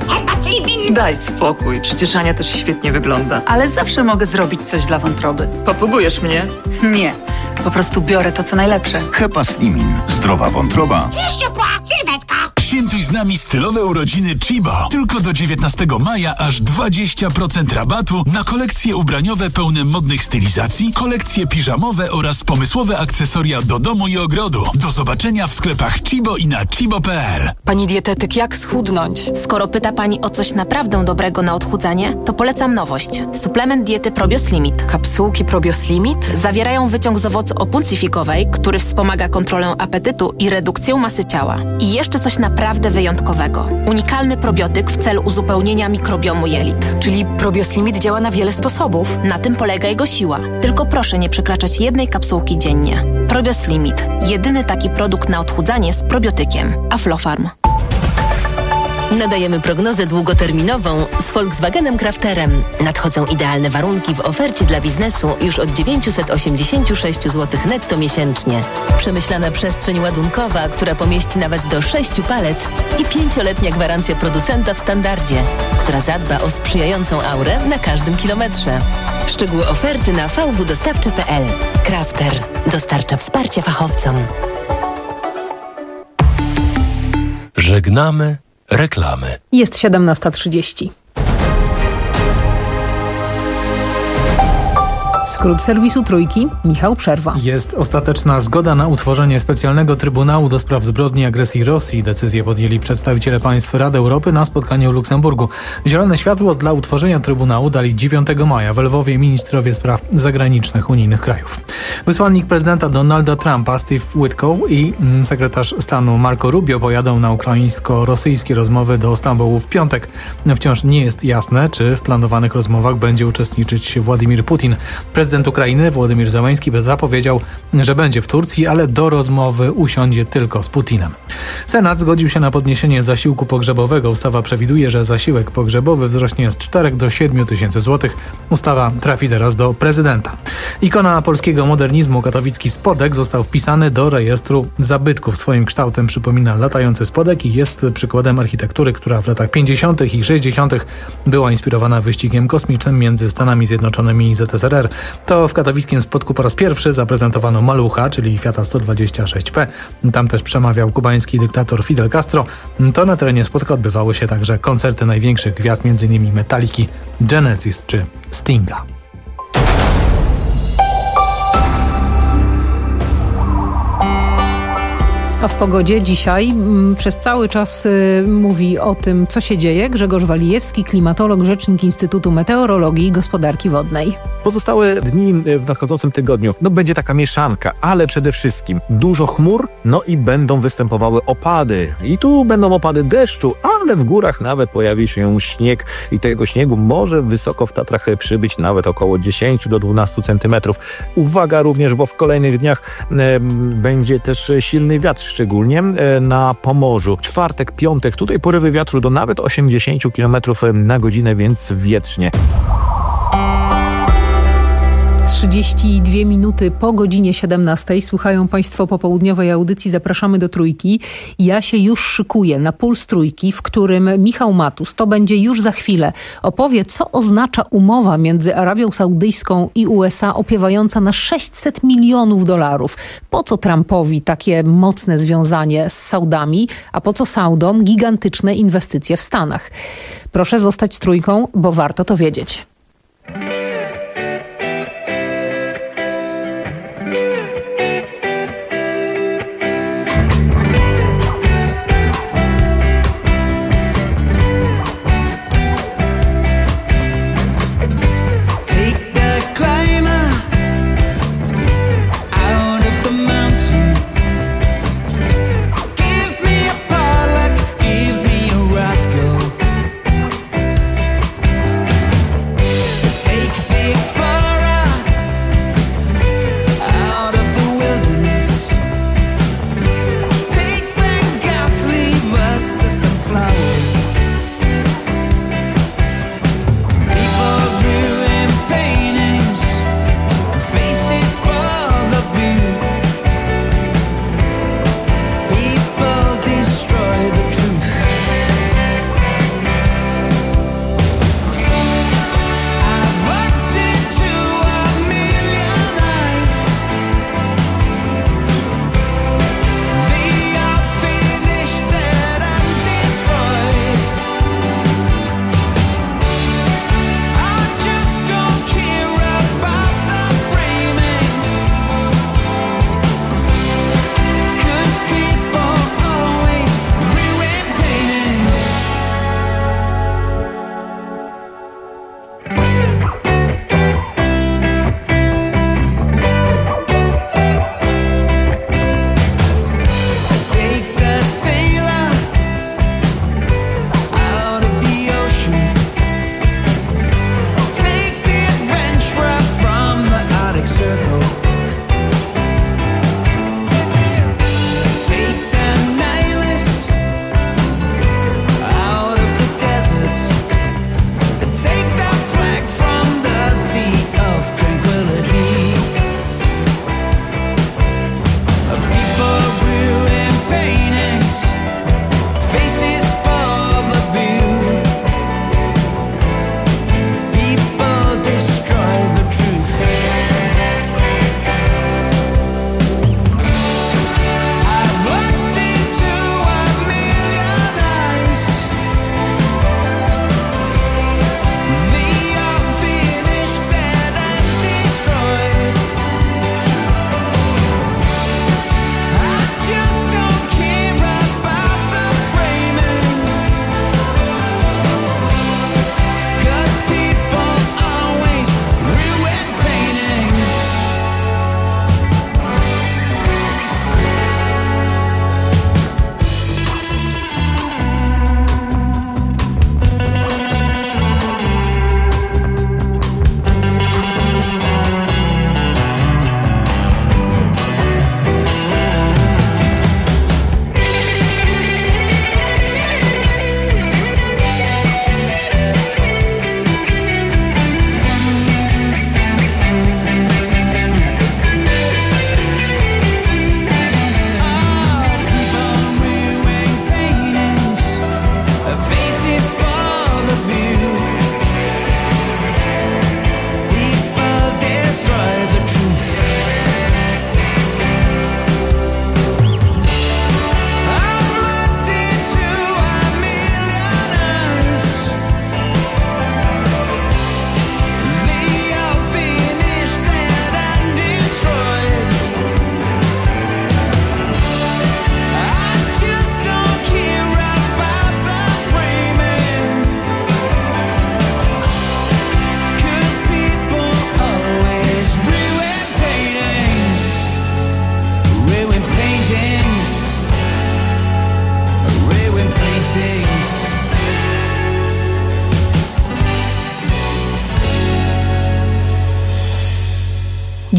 Slimin! Daj spokój, przecież Ania też świetnie wygląda. Ale zawsze mogę zrobić coś dla wątroby. Popługujesz mnie? Nie, po prostu biorę to, co najlepsze. Hepa Slimin. Zdrowa wątroba. Szczupła sylwetka! Świętuj z nami stylowe urodziny Chibo. Tylko do dziewiętnastego maja aż dwadzieścia procent rabatu na kolekcje ubraniowe pełne modnych stylizacji, kolekcje piżamowe oraz pomysłowe akcesoria do domu i ogrodu. Do zobaczenia w sklepach Chibo i na chibo kropka p l. Pani dietetyk, jak schudnąć? Skoro pyta Pani o coś naprawdę dobrego na odchudzanie, to polecam nowość. Suplement diety Probios Limit. Kapsułki Probios Limit? Zawierają wyciąg z owocu opuncifikowej, który wspomaga kontrolę apetytu i redukcję masy ciała. I jeszcze coś naprawdę wyjątkowego. Unikalny probiotyk w celu uzupełnienia mikrobiomu jelit. Czyli Probios Limit działa na wiele sposobów. Na tym polega jego siła. Tylko proszę nie przekraczać jednej kapsułki dziennie. Probios Limit. Jedyny taki produkt na odchudzanie z probiotykiem. Aflofarm. Nadajemy prognozę długoterminową z Volkswagenem Crafterem. Nadchodzą idealne warunki w ofercie dla biznesu już od dziewięćset osiemdziesiąt sześć złotych netto miesięcznie. Przemyślana przestrzeń ładunkowa, która pomieści nawet do sześciu palet i pięcioletnia gwarancja producenta w standardzie, która zadba o sprzyjającą aurę na każdym kilometrze. Szczegóły oferty na v w dostawcze kropka p l. Crafter dostarcza wsparcia fachowcom. Żegnamy reklamy. Jest siedemnasta trzydzieści. Skrót serwisu Trójki, Michał Przerwa. Jest ostateczna zgoda na utworzenie specjalnego Trybunału do spraw zbrodni agresji Rosji. Decyzję podjęli przedstawiciele państw Rady Europy na spotkaniu w Luksemburgu. Zielone światło dla utworzenia Trybunału dali dziewiątego maja w Lwowie ministrowie spraw zagranicznych unijnych krajów. Wysłannik prezydenta Donalda Trumpa Steve Witkow i sekretarz stanu Marco Rubio pojadą na ukraińsko-rosyjskie rozmowy do Stambułu w piątek. Wciąż nie jest jasne, czy w planowanych rozmowach będzie uczestniczyć Władimir Putin. Prezydent Ukrainy Władimir Zełański zapowiedział, że będzie w Turcji, ale do rozmowy usiądzie tylko z Putinem. Senat zgodził się na podniesienie zasiłku pogrzebowego. Ustawa przewiduje, że zasiłek pogrzebowy wzrośnie z czterech do siedmiu tysięcy złotych. Ustawa trafi teraz do prezydenta. Ikona polskiego modernizmu katowicki spodek został wpisany do rejestru zabytków. Swoim kształtem przypomina latający spodek i jest przykładem architektury, która w latach pięćdziesiątych i sześćdziesiątych była inspirowana wyścigiem kosmicznym między Stanami Zjednoczonymi i Z S R R. To w katowickim spodku po raz pierwszy zaprezentowano Malucha, czyli Fiata sto dwadzieścia sześć P. Tam też przemawiał kubański dyktator Fidel Castro. To na terenie spodka odbywały się także koncerty największych gwiazd, m.in. Metaliki, Genesis czy Stinga. A w pogodzie dzisiaj m, przez cały czas y, mówi o tym, co się dzieje Grzegorz Walijewski, klimatolog, rzecznik Instytutu Meteorologii i Gospodarki Wodnej. Pozostałe dni w nadchodzącym tygodniu, no będzie taka mieszanka, ale przede wszystkim dużo chmur, no i będą występowały opady. I tu będą opady deszczu, ale w górach nawet pojawi się śnieg i tego śniegu może wysoko w Tatrach przybyć nawet około dziesięć do dwunastu centymetrów. Uwaga również, bo w kolejnych dniach e, będzie też silny wiatr, szczególnie e, na Pomorzu. Czwartek, piątek, tutaj porywy wiatru do nawet osiemdziesięciu kilometrów na godzinę, więc wietrznie. trzydzieści dwie minuty po godzinie siedemnastej. Słuchają Państwo popołudniowej audycji. Zapraszamy do Trójki. Ja się już szykuję na Puls Trójki, w którym Michał Matus, to będzie już za chwilę, opowie, co oznacza umowa między Arabią Saudyjską i U S A opiewająca na sześćset milionów dolarów. Po co Trumpowi takie mocne związanie z Saudami, a po co Saudom gigantyczne inwestycje w Stanach? Proszę zostać z Trójką, bo warto to wiedzieć.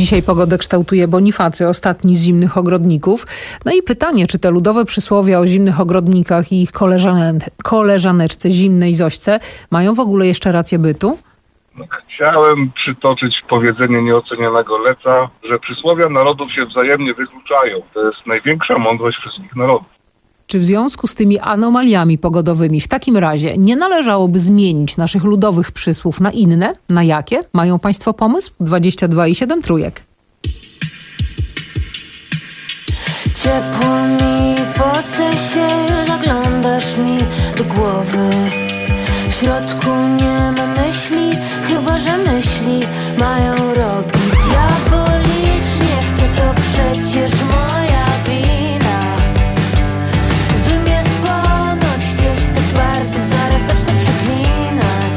Dzisiaj pogodę kształtuje Bonifacy, ostatni z zimnych ogrodników. No i pytanie, czy te ludowe przysłowia o zimnych ogrodnikach i ich koleżane, koleżaneczce zimnej Zośce mają w ogóle jeszcze rację bytu? Chciałem przytoczyć powiedzenie nieocenionego Leca, że przysłowia narodów się wzajemnie wykluczają. To jest największa mądrość wszystkich narodów. Czy w związku z tymi anomaliami pogodowymi w takim razie nie należałoby zmienić naszych ludowych przysłów na inne? Na jakie? Mają Państwo pomysł? dwadzieścia dwa i siedem trójek. Ciepło mi, poce się, zaglądasz mi do głowy. W środku nie ma myśli, chyba że myśli mają rogi. Diabolicznie chcę, to przecież moja wina. Złym jest ponoć gdzieś tak bardzo, zaraz zacznę przeklinać.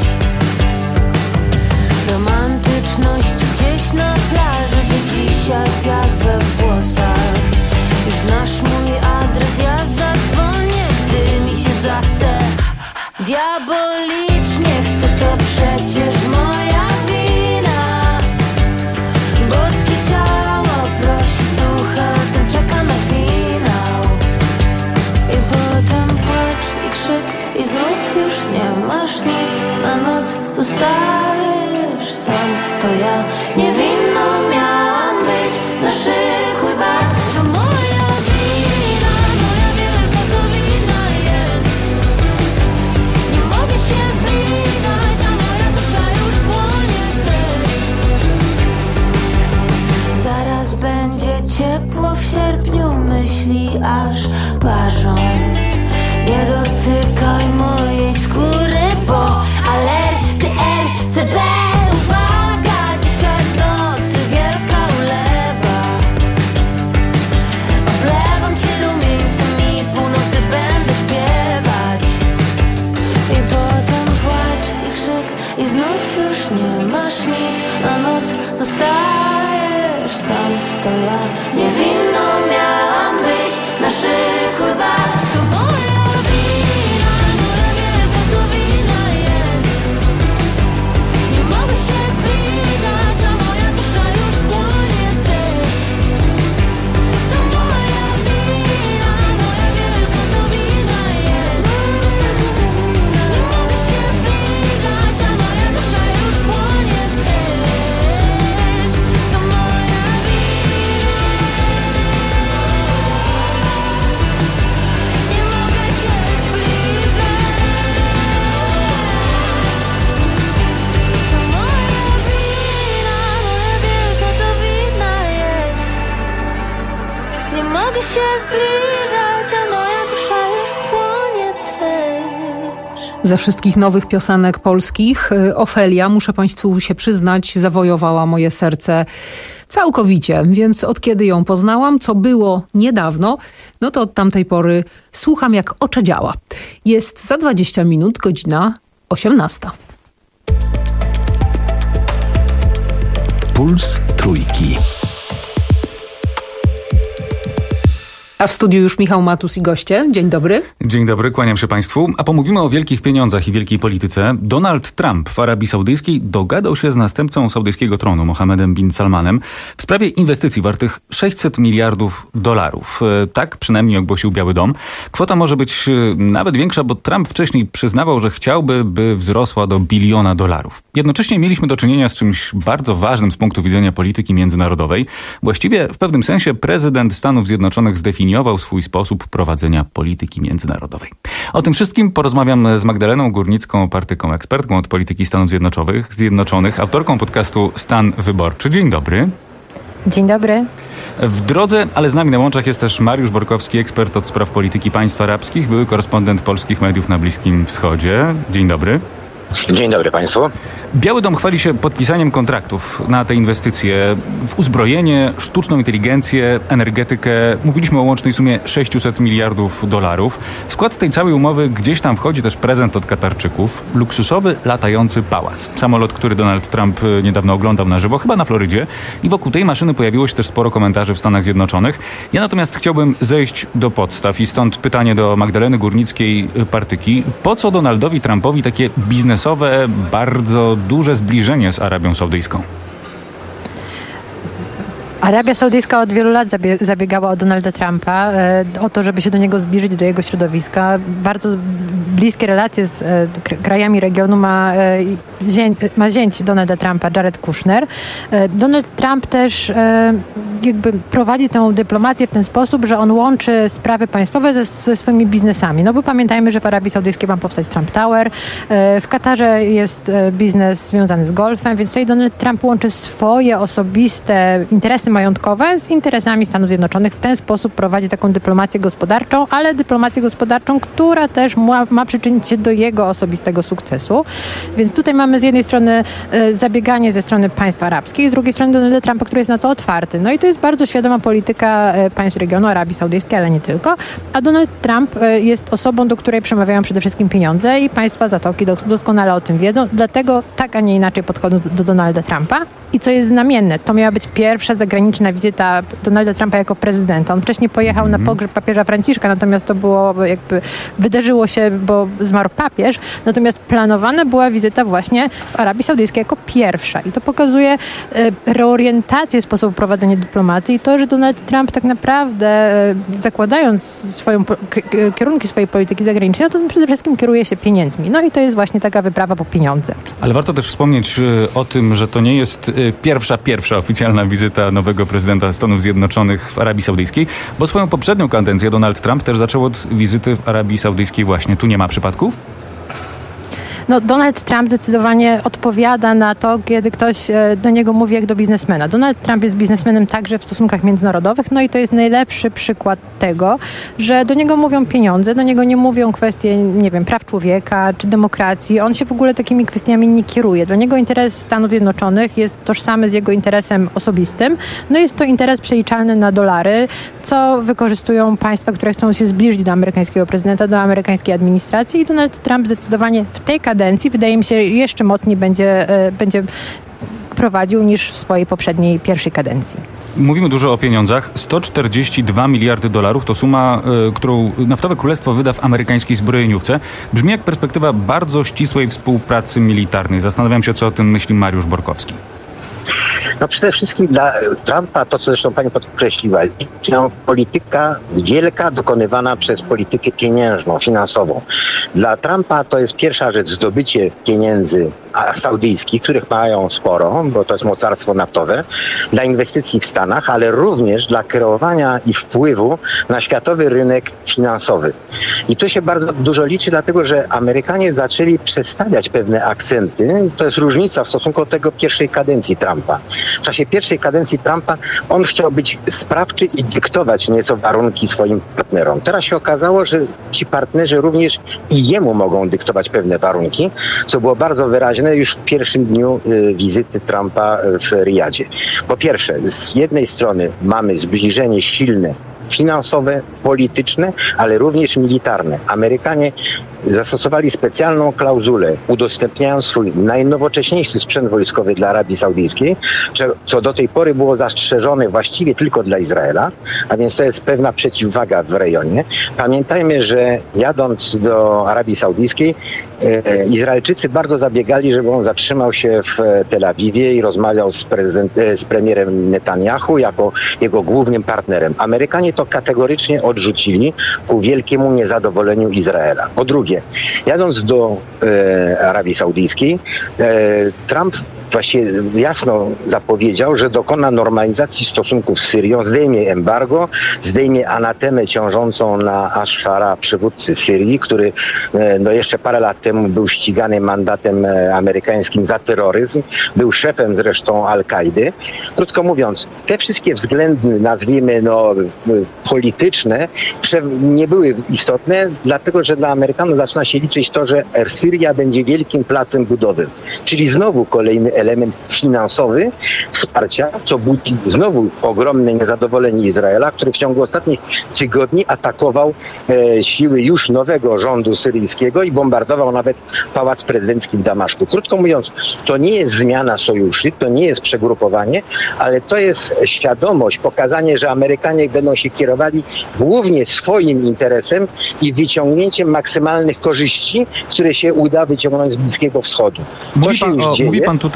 Romantyczność gdzieś na plaży, by dzisiaj piach we włosach. Już znasz mój adres, ja zadzwonię, gdy mi się zachce. Diabolicznie chcę, to przecież moja wina. Boskie ciało prosi ducha, ten czeka na finał. I potem płacz i krzyk i znów już nie masz nic. Na noc zostajesz sam, to ja niewinną miałam być. Naszykuj bat, to moja wina, moja wielka to wina jest. Nie mogę się zbliżać, a moja dusza już płonie też. Zaraz będzie ciepło w sierpniu, myśli aż parzą. Nie dotykaj mojej skóry, bo alerty L C B. Uwaga, dzisiaj w nocy wielka ulewa. Oblewam cię rumieńcem i północy będę śpiewać. I potem płacz i krzyk i znów już nie masz nic. Na noc zostajesz sam, to ja niewinną miałam być. Naszykuj bat, to moja wina, moja wielka to wina jest. Nie mogę się zbliżać, a moja dusza już płonie też. To moja wina, moja wielka to wina jest. Nie mogę się zbliżać, a moja dusza już płonie też. To moja wina. Nie mogę się zbliżać. To moja wina, moja wielka to wina jest. Nie mogę się zbliżać, a moja dusza już płonie też. Ze wszystkich nowych piosenek polskich y, Ofelia, muszę Państwu się przyznać, zawojowała moje serce całkowicie. Więc od kiedy ją poznałam, co było niedawno, no to od tamtej pory słucham jak oczedziała. Jest za dwadzieścia minut, godzina osiemnasta. Puls Trójki. A w studiu już Michał Matus i goście. Dzień dobry. Dzień dobry, kłaniam się Państwu. A pomówimy o wielkich pieniądzach i wielkiej polityce. Donald Trump w Arabii Saudyjskiej dogadał się z następcą saudyjskiego tronu, Mohammedem bin Salmanem, w sprawie inwestycji wartych sześćset miliardów dolarów. Tak przynajmniej ogłosił Biały Dom. Kwota może być nawet większa, bo Trump wcześniej przyznawał, że chciałby, by wzrosła do biliona dolarów. Jednocześnie mieliśmy do czynienia z czymś bardzo ważnym z punktu widzenia polityki międzynarodowej. Właściwie w pewnym sensie prezydent Stanów Zjednoczonych zdefiniował swój sposób prowadzenia polityki międzynarodowej. O tym wszystkim porozmawiam z Magdaleną Górnicką, partyką ekspertką od polityki Stanów Zjednoczonych, Zjednoczonych, autorką podcastu Stan Wyborczy. Dzień dobry. Dzień dobry. W drodze, ale z nami na łączach jest też Mariusz Borkowski, ekspert od spraw polityki państw arabskich, były korespondent polskich mediów na Bliskim Wschodzie. Dzień dobry. Dzień dobry Państwu. Biały Dom chwali się podpisaniem kontraktów na te inwestycje w uzbrojenie, sztuczną inteligencję, energetykę. Mówiliśmy o łącznej sumie sześćset miliardów dolarów. W skład tej całej umowy gdzieś tam wchodzi też prezent od Katarczyków. Luksusowy, latający pałac. Samolot, który Donald Trump niedawno oglądał na żywo, chyba na Florydzie. I wokół tej maszyny pojawiło się też sporo komentarzy w Stanach Zjednoczonych. Ja natomiast chciałbym zejść do podstaw i stąd pytanie do Magdaleny Górnickiej, partyki. Po co Donaldowi Trumpowi takie biznesowe, bardzo duże zbliżenie z Arabią Saudyjską? Arabia Saudyjska od wielu lat zabie- zabiegała o Donalda Trumpa, e, o to, żeby się do niego zbliżyć, do jego środowiska. Bardzo bliskie relacje z e, k- krajami regionu ma, e, zię- ma zięć Donalda Trumpa, Jared Kushner. E, Donald Trump też e, jakby prowadzi tę dyplomację w ten sposób, że on łączy sprawy państwowe ze, ze swoimi biznesami. No bo pamiętajmy, że w Arabii Saudyjskiej ma powstać Trump Tower, e, w Katarze jest e, biznes związany z golfem, więc tutaj Donald Trump łączy swoje osobiste interesy majątkowe z interesami Stanów Zjednoczonych. W ten sposób prowadzi taką dyplomację gospodarczą, ale dyplomację gospodarczą, która też ma, ma przyczynić się do jego osobistego sukcesu. Więc tutaj mamy z jednej strony e, zabieganie ze strony państw arabskich, z drugiej strony Donalda Trumpa, który jest na to otwarty. No i to jest bardzo świadoma polityka e, państw regionu, Arabii Saudyjskiej, ale nie tylko. A Donald Trump e, jest osobą, do której przemawiają przede wszystkim pieniądze i państwa Zatoki dos- doskonale o tym wiedzą. Dlatego tak, a nie inaczej podchodzą do, do Donalda Trumpa. I co jest znamienne, to miała być pierwsza zagraniczna wizyta Donalda Trumpa jako prezydenta. On wcześniej pojechał na pogrzeb papieża Franciszka, natomiast to było jakby, wydarzyło się, bo zmarł papież. Natomiast planowana była wizyta właśnie w Arabii Saudyjskiej jako pierwsza. I to pokazuje e, reorientację sposobu prowadzenia dyplomacji i to, że Donald Trump tak naprawdę e, zakładając swoją, k- kierunki swojej polityki zagranicznej, no to przede wszystkim kieruje się pieniędzmi. No i to jest właśnie taka wyprawa po pieniądze. Ale warto też wspomnieć y, o tym, że to nie jest y, pierwsza, pierwsza oficjalna wizyta nowego prezydenta Stanów Zjednoczonych w Arabii Saudyjskiej, bo swoją poprzednią kadencję Donald Trump też zaczął od wizyty w Arabii Saudyjskiej właśnie. Tu nie ma przypadków? No, Donald Trump zdecydowanie odpowiada na to, kiedy ktoś e, do niego mówi jak do biznesmena. Donald Trump jest biznesmenem także w stosunkach międzynarodowych, no i to jest najlepszy przykład tego, że do niego mówią pieniądze, do niego nie mówią kwestie, nie wiem, praw człowieka czy demokracji. On się w ogóle takimi kwestiami nie kieruje. Dla niego interes Stanów Zjednoczonych jest tożsamy z jego interesem osobistym. No jest to interes przeliczalny na dolary, co wykorzystują państwa, które chcą się zbliżyć do amerykańskiego prezydenta, do amerykańskiej administracji i Donald Trump zdecydowanie w tej kadencji, wydaje mi się, jeszcze mocniej będzie, będzie prowadził niż w swojej poprzedniej pierwszej kadencji. Mówimy dużo o pieniądzach. sto czterdzieści dwa miliardy dolarów to suma, y, którą Naftowe Królestwo wyda w amerykańskiej zbrojeniówce. Brzmi jak perspektywa bardzo ścisłej współpracy militarnej. Zastanawiam się, co o tym myśli Mariusz Borkowski. No przede wszystkim dla Trumpa, to co zresztą pani podkreśliła, polityka wielka dokonywana przez politykę pieniężną, finansową. Dla Trumpa to jest pierwsza rzecz zdobycie pieniędzy saudyjskich, których mają sporo, bo to jest mocarstwo naftowe, dla inwestycji w Stanach, ale również dla kreowania i wpływu na światowy rynek finansowy. I to się bardzo dużo liczy, dlatego że Amerykanie zaczęli przestawiać pewne akcenty. To jest różnica w stosunku do tego pierwszej kadencji Trumpa. W czasie pierwszej kadencji Trumpa on chciał być sprawczy i dyktować nieco warunki swoim partnerom. Teraz się okazało, że ci partnerzy również i jemu mogą dyktować pewne warunki, co było bardzo wyraźne już w pierwszym dniu y, wizyty Trumpa w Riyadzie. Po pierwsze, z jednej strony mamy zbliżenie silne finansowe, polityczne, ale również militarne. Amerykanie zastosowali specjalną klauzulę, udostępniając swój najnowocześniejszy sprzęt wojskowy dla Arabii Saudyjskiej, co do tej pory było zastrzeżone właściwie tylko dla Izraela, a więc to jest pewna przeciwwaga w rejonie. Pamiętajmy, że jadąc do Arabii Saudyjskiej, e, Izraelczycy bardzo zabiegali, żeby on zatrzymał się w Tel Awiwie i rozmawiał z, prezydent, z premierem Netanyahu jako jego głównym partnerem. Amerykanie to kategorycznie odrzucili ku wielkiemu niezadowoleniu Izraela. Po drugie, jadąc do e, Arabii Saudyjskiej, e, Trump właściwie jasno zapowiedział, że dokona normalizacji stosunków z Syrią, zdejmie embargo, zdejmie anatemę ciążącą na Ashara, przywódcy Syrii, który no jeszcze parę lat temu był ścigany mandatem amerykańskim za terroryzm, był szefem zresztą Al-Kaidy. Krótko mówiąc, te wszystkie względy, nazwijmy no, polityczne, nie były istotne, dlatego że dla Amerykanów zaczyna się liczyć to, że Syria będzie wielkim placem budowym. Czyli znowu kolejny element finansowy wsparcia, co budzi znowu ogromne niezadowolenie Izraela, który w ciągu ostatnich tygodni atakował e, siły już nowego rządu syryjskiego i bombardował nawet pałac prezydencki w Damaszku. Krótko mówiąc, to nie jest zmiana sojuszy, to nie jest przegrupowanie, ale to jest świadomość, pokazanie, że Amerykanie będą się kierowali głównie swoim interesem i wyciągnięciem maksymalnych korzyści, które się uda wyciągnąć z Bliskiego Wschodu. Mówi pan, o, mówi pan tutaj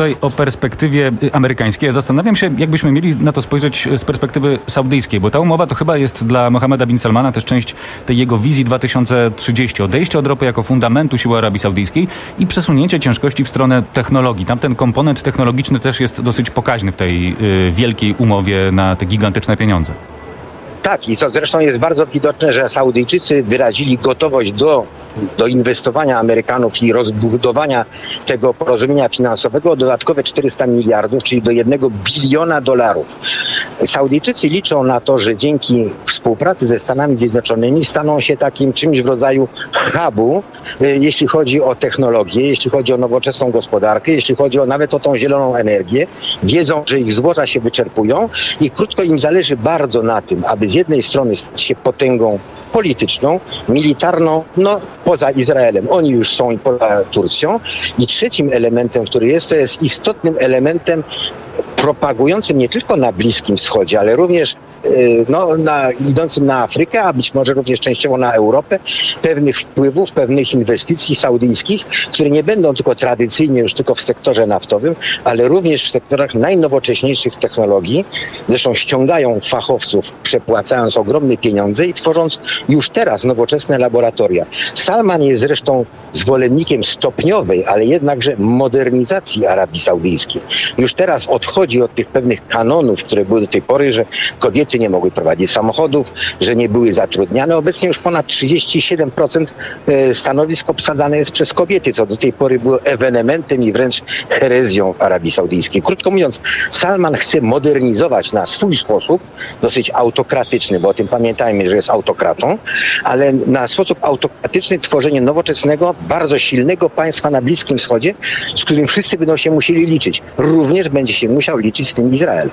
tutaj o perspektywie amerykańskiej. Ja zastanawiam się, jakbyśmy mieli na to spojrzeć z perspektywy saudyjskiej, bo ta umowa to chyba jest dla Mohammeda bin Salmana też część tej jego wizji dwa tysiące trzydzieści. Odejście od ropy jako fundamentu siły Arabii Saudyjskiej i przesunięcie ciężkości w stronę technologii. Tam ten komponent technologiczny też jest dosyć pokaźny w tej y, wielkiej umowie na te gigantyczne pieniądze. Tak, i co zresztą jest bardzo widoczne, że Saudyjczycy wyrazili gotowość do, do inwestowania Amerykanów i rozbudowania tego porozumienia finansowego o dodatkowe czterysta miliardów, czyli do jednego biliona dolarów. Saudyjczycy liczą na to, że dzięki współpracy ze Stanami Zjednoczonymi staną się takim czymś w rodzaju hubu, jeśli chodzi o technologię, jeśli chodzi o nowoczesną gospodarkę, jeśli chodzi o nawet o tą zieloną energię. Wiedzą, że ich złota się wyczerpują i krótko im zależy bardzo na tym, aby z jednej strony stać się potęgą polityczną, militarną, no poza Izraelem. Oni już są i poza Turcją. I trzecim elementem, który jest, to jest istotnym elementem propagującym nie tylko na Bliskim Wschodzie, ale również no, na, idącym na Afrykę, a być może również częściowo na Europę, pewnych wpływów, pewnych inwestycji saudyjskich, które nie będą tylko tradycyjnie już tylko w sektorze naftowym, ale również w sektorach najnowocześniejszych technologii. Zresztą ściągają fachowców, przepłacając ogromne pieniądze i tworząc już teraz nowoczesne laboratoria. Salman jest zresztą zwolennikiem stopniowej, ale jednakże modernizacji Arabii Saudyjskiej. Już teraz odchodzi od tych pewnych kanonów, które były do tej pory, że kobiety nie mogły prowadzić samochodów, że nie były zatrudniane. Obecnie już ponad trzydzieści siedem procent stanowisk obsadzane jest przez kobiety, co do tej pory było ewenementem i wręcz herezją w Arabii Saudyjskiej. Krótko mówiąc, Salman chce modernizować na swój sposób, dosyć autokratyczny, bo o tym pamiętajmy, że jest autokratą, ale na sposób autokratyczny tworzenie nowoczesnego, bardzo silnego państwa na Bliskim Wschodzie, z którym wszyscy będą się musieli liczyć. Również będzie się musiał liczyć z tym Izrael.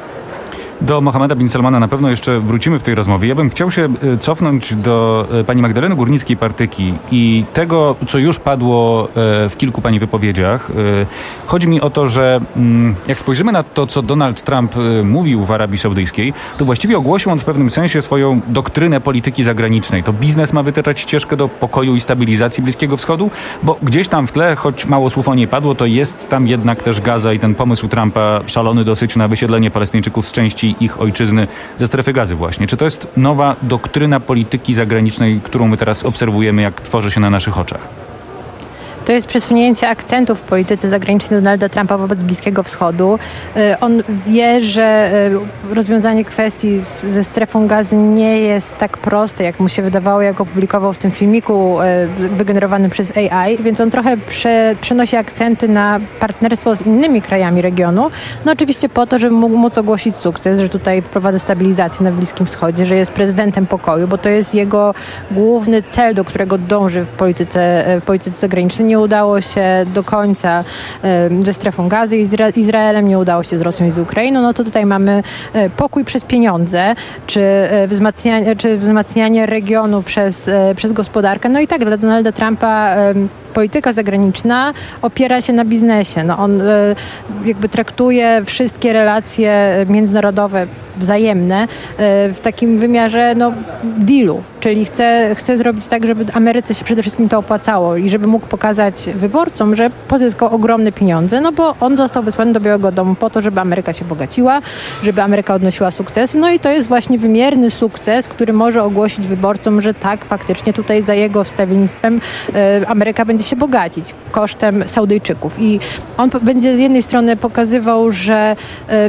Do Mohammeda bin Salmana na pewno jeszcze wrócimy w tej rozmowie. Ja bym chciał się cofnąć do pani Magdaleny Górnickiej-Partyki i tego, co już padło w kilku pani wypowiedziach. Chodzi mi o to, że jak spojrzymy na to, co Donald Trump mówił w Arabii Saudyjskiej, to właściwie ogłosił on w pewnym sensie swoją doktrynę polityki zagranicznej. To biznes ma wytyczać ścieżkę do pokoju i stabilizacji Bliskiego Wschodu, bo gdzieś tam w tle, choć mało słów o niej padło, to jest tam jednak też Gaza i ten pomysł Trumpa szalony dosyć na wysiedlenie Palestyńczyków z części ich ojczyzny ze strefy Gazy właśnie. Czy to jest nowa doktryna polityki zagranicznej, którą my teraz obserwujemy, jak tworzy się na naszych oczach? To jest przesunięcie akcentów w polityce zagranicznej Donalda Trumpa wobec Bliskiego Wschodu. On wie, że rozwiązanie kwestii ze strefą Gazy nie jest tak proste, jak mu się wydawało, jak opublikował w tym filmiku wygenerowanym przez A I, więc on trochę prze, przenosi akcenty na partnerstwo z innymi krajami regionu. No oczywiście po to, żeby mógł móc ogłosić sukces, że tutaj prowadzi stabilizację na Bliskim Wschodzie, że jest prezydentem pokoju, bo to jest jego główny cel, do którego dąży w polityce, w polityce zagranicznej. Nie udało się do końca ze strefą Gazy i z Izra- Izraelem, nie udało się z Rosją i z Ukrainą, no to tutaj mamy pokój przez pieniądze, czy wzmacnianie, czy wzmacnianie regionu przez, przez gospodarkę. No i tak, dla Donalda Trumpa polityka zagraniczna opiera się na biznesie. No on jakby traktuje wszystkie relacje międzynarodowe wzajemne w takim wymiarze no, dealu, czyli chce, chce zrobić tak, żeby Ameryce się przede wszystkim to opłacało i żeby mógł pokazać wyborcom, że pozyskał ogromne pieniądze, no bo on został wysłany do Białego Domu po to, żeby Ameryka się bogaciła, żeby Ameryka odnosiła sukcesy, no i to jest właśnie wymierny sukces, który może ogłosić wyborcom, że tak, faktycznie tutaj za jego wstawiennictwem Ameryka będzie się bogacić kosztem Saudyjczyków. I on będzie z jednej strony pokazywał, że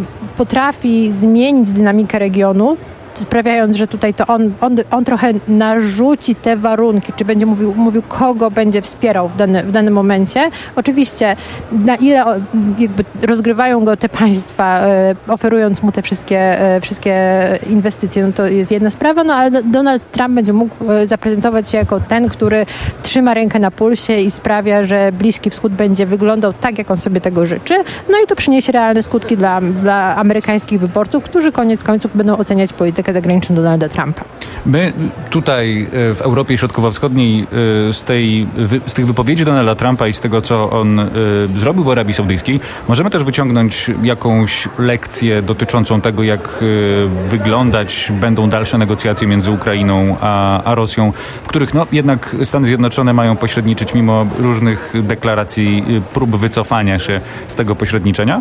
potrafi zmienić dynamikę regionu, sprawiając, że tutaj to on, on, on trochę narzuci te warunki, czy będzie mówił, mówił kogo będzie wspierał w, dany, w danym momencie. Oczywiście na ile jakby rozgrywają go te państwa, e, oferując mu te wszystkie, e, wszystkie inwestycje, no to jest jedna sprawa, no ale Donald Trump będzie mógł zaprezentować się jako ten, który trzyma rękę na pulsie i sprawia, że Bliski Wschód będzie wyglądał tak, jak on sobie tego życzy. No i to przyniesie realne skutki dla, dla amerykańskich wyborców, którzy koniec końców będą oceniać politykę politykę zagraniczną Donalda Trumpa. My tutaj w Europie Środkowo-Wschodniej z, tej, z tych wypowiedzi Donalda Trumpa i z tego, co on zrobił w Arabii Saudyjskiej, możemy też wyciągnąć jakąś lekcję dotyczącą tego, jak wyglądać będą dalsze negocjacje między Ukrainą a, a Rosją, w których no, jednak Stany Zjednoczone mają pośredniczyć mimo różnych deklaracji, prób wycofania się z tego pośredniczenia?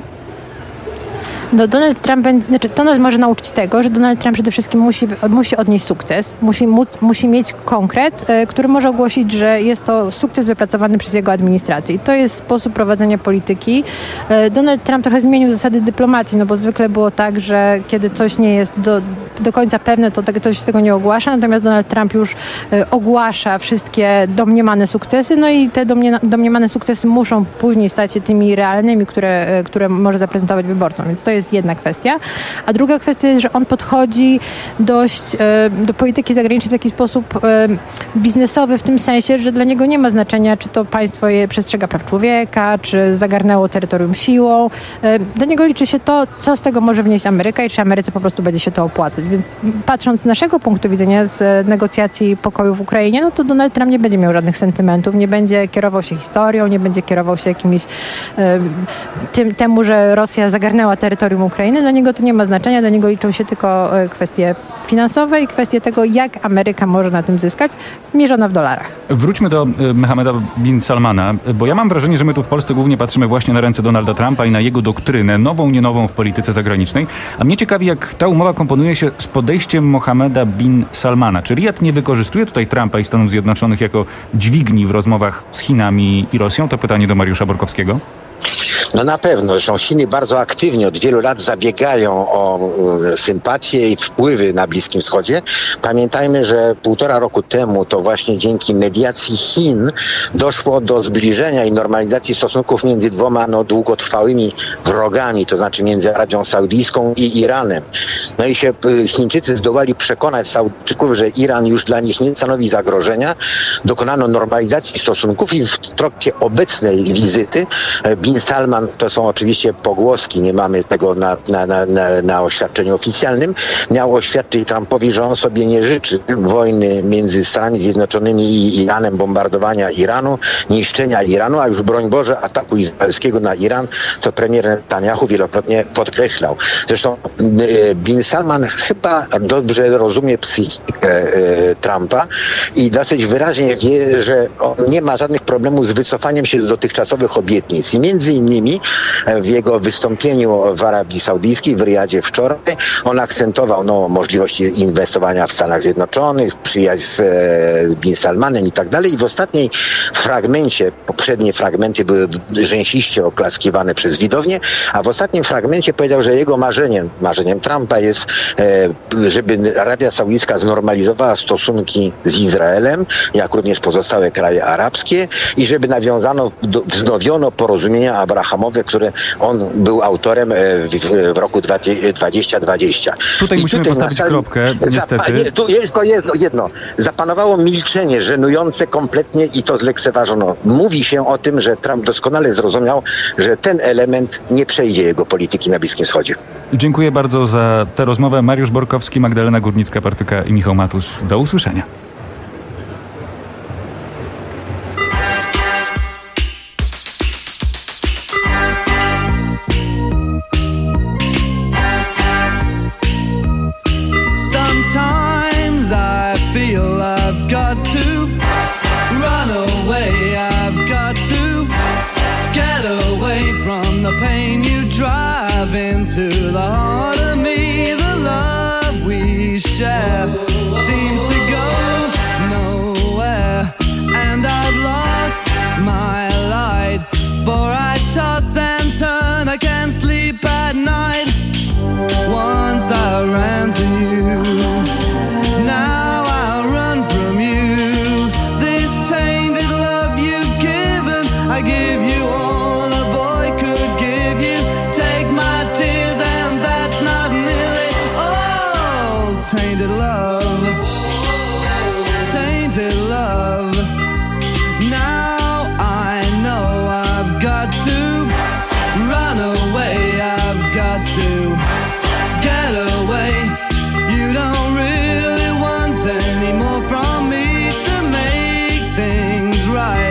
No Donald Trump będzie, znaczy to nas może nauczyć tego, że Donald Trump przede wszystkim musi, musi odnieść sukces, musi, móc, musi mieć konkret, y, który może ogłosić, że jest to sukces wypracowany przez jego administrację. I to jest sposób prowadzenia polityki. Y, Donald Trump trochę zmienił zasady dyplomacji, no bo zwykle było tak, że kiedy coś nie jest do, do końca pewne, to tak, ktoś tego nie ogłasza, natomiast Donald Trump już y, ogłasza wszystkie domniemane sukcesy, no i te domnie, domniemane sukcesy muszą później stać się tymi realnymi, które, y, które może zaprezentować wyborcom, więc to jest jedna kwestia. A druga kwestia jest, że on podchodzi dość e, do polityki zagranicznej w taki sposób e, biznesowy, w tym sensie, że dla niego nie ma znaczenia, czy to państwo je przestrzega praw człowieka, czy zagarnęło terytorium siłą. E, dla niego liczy się to, co z tego może wnieść Ameryka i czy Ameryce po prostu będzie się to opłacać. Więc patrząc z naszego punktu widzenia z negocjacji pokoju w Ukrainie, no to Donald Trump nie będzie miał żadnych sentymentów, nie będzie kierował się historią, nie będzie kierował się jakimś e, tym, temu, że Rosja zagarnęła terytorium Ukrainy. Dla niego to nie ma znaczenia, dla niego liczą się tylko kwestie finansowe i kwestie tego, jak Ameryka może na tym zyskać, mierzona w dolarach. Wróćmy do Mohammeda bin Salmana, bo ja mam wrażenie, że my tu w Polsce głównie patrzymy właśnie na ręce Donalda Trumpa i na jego doktrynę, nową, nie nową w polityce zagranicznej. A mnie ciekawi, jak ta umowa komponuje się z podejściem Mohammeda bin Salmana. Czy Riyad nie wykorzystuje tutaj Trumpa i Stanów Zjednoczonych jako dźwigni w rozmowach z Chinami i Rosją? To pytanie do Mariusza Borkowskiego. No na pewno, zresztą Chiny bardzo aktywnie od wielu lat zabiegają o sympatie i wpływy na Bliskim Wschodzie. Pamiętajmy, że półtora roku temu to właśnie dzięki mediacji Chin doszło do zbliżenia i normalizacji stosunków między dwoma no, długotrwałymi wrogami, to znaczy między Arabią Saudyjską i Iranem. No i się Chińczycy zdołali przekonać Saudyjczyków, że Iran już dla nich nie stanowi zagrożenia. Dokonano normalizacji stosunków i w trakcie obecnej wizyty bin Salman, to są oczywiście pogłoski, nie mamy tego na, na, na, na, na oświadczeniu oficjalnym, miał oświadczyć Trumpowi, że on sobie nie życzy wojny między Stanami Zjednoczonymi i Iranem, bombardowania Iranu, niszczenia Iranu, a już broń Boże ataku izraelskiego na Iran, co premier Netanyahu wielokrotnie podkreślał. Zresztą bin Salman chyba dobrze rozumie psychikę Trumpa i dosyć wyraźnie wie, że on nie ma żadnych problemów z wycofaniem się z dotychczasowych obietnic. I między innymi w jego wystąpieniu w Arabii Saudyjskiej, w Riyadzie wczoraj, on akcentował no, możliwości inwestowania w Stanach Zjednoczonych, przyjaźń z, z bin Salmanem i tak dalej. I w ostatniej fragmencie, poprzednie fragmenty były rzęsiście oklaskiwane przez widownię, a w ostatnim fragmencie powiedział, że jego marzeniem, marzeniem Trumpa jest, żeby Arabia Saudyjska znormalizowała stosunki z Izraelem, jak również pozostałe kraje arabskie i żeby nawiązano, wznowiono porozumienia abrahamowe, które on był autorem w, w roku dwa tysiące dwudziestym. Tutaj I musimy tutaj postawić sali, kropkę, niestety. Nie, tu jest tylko jedno, jedno. Zapanowało milczenie, żenujące kompletnie i to zlekceważono. Mówi się o tym, że Trump doskonale zrozumiał, że ten element nie przejdzie jego polityki na Bliskim Wschodzie. Dziękuję bardzo za tę rozmowę. Mariusz Borkowski, Magdalena Górnicka-Partyka i Michał Matus. Do usłyszenia. The pain you drive into the heart of me, the love we share seems to go nowhere, and I've lost my light, for I toss and turn, I can't sleep at night. Once I ran to you, now I run from you. This tainted love you've given, I give you all tainted love, tainted love. Now I know I've got to run away, I've got to get away. You don't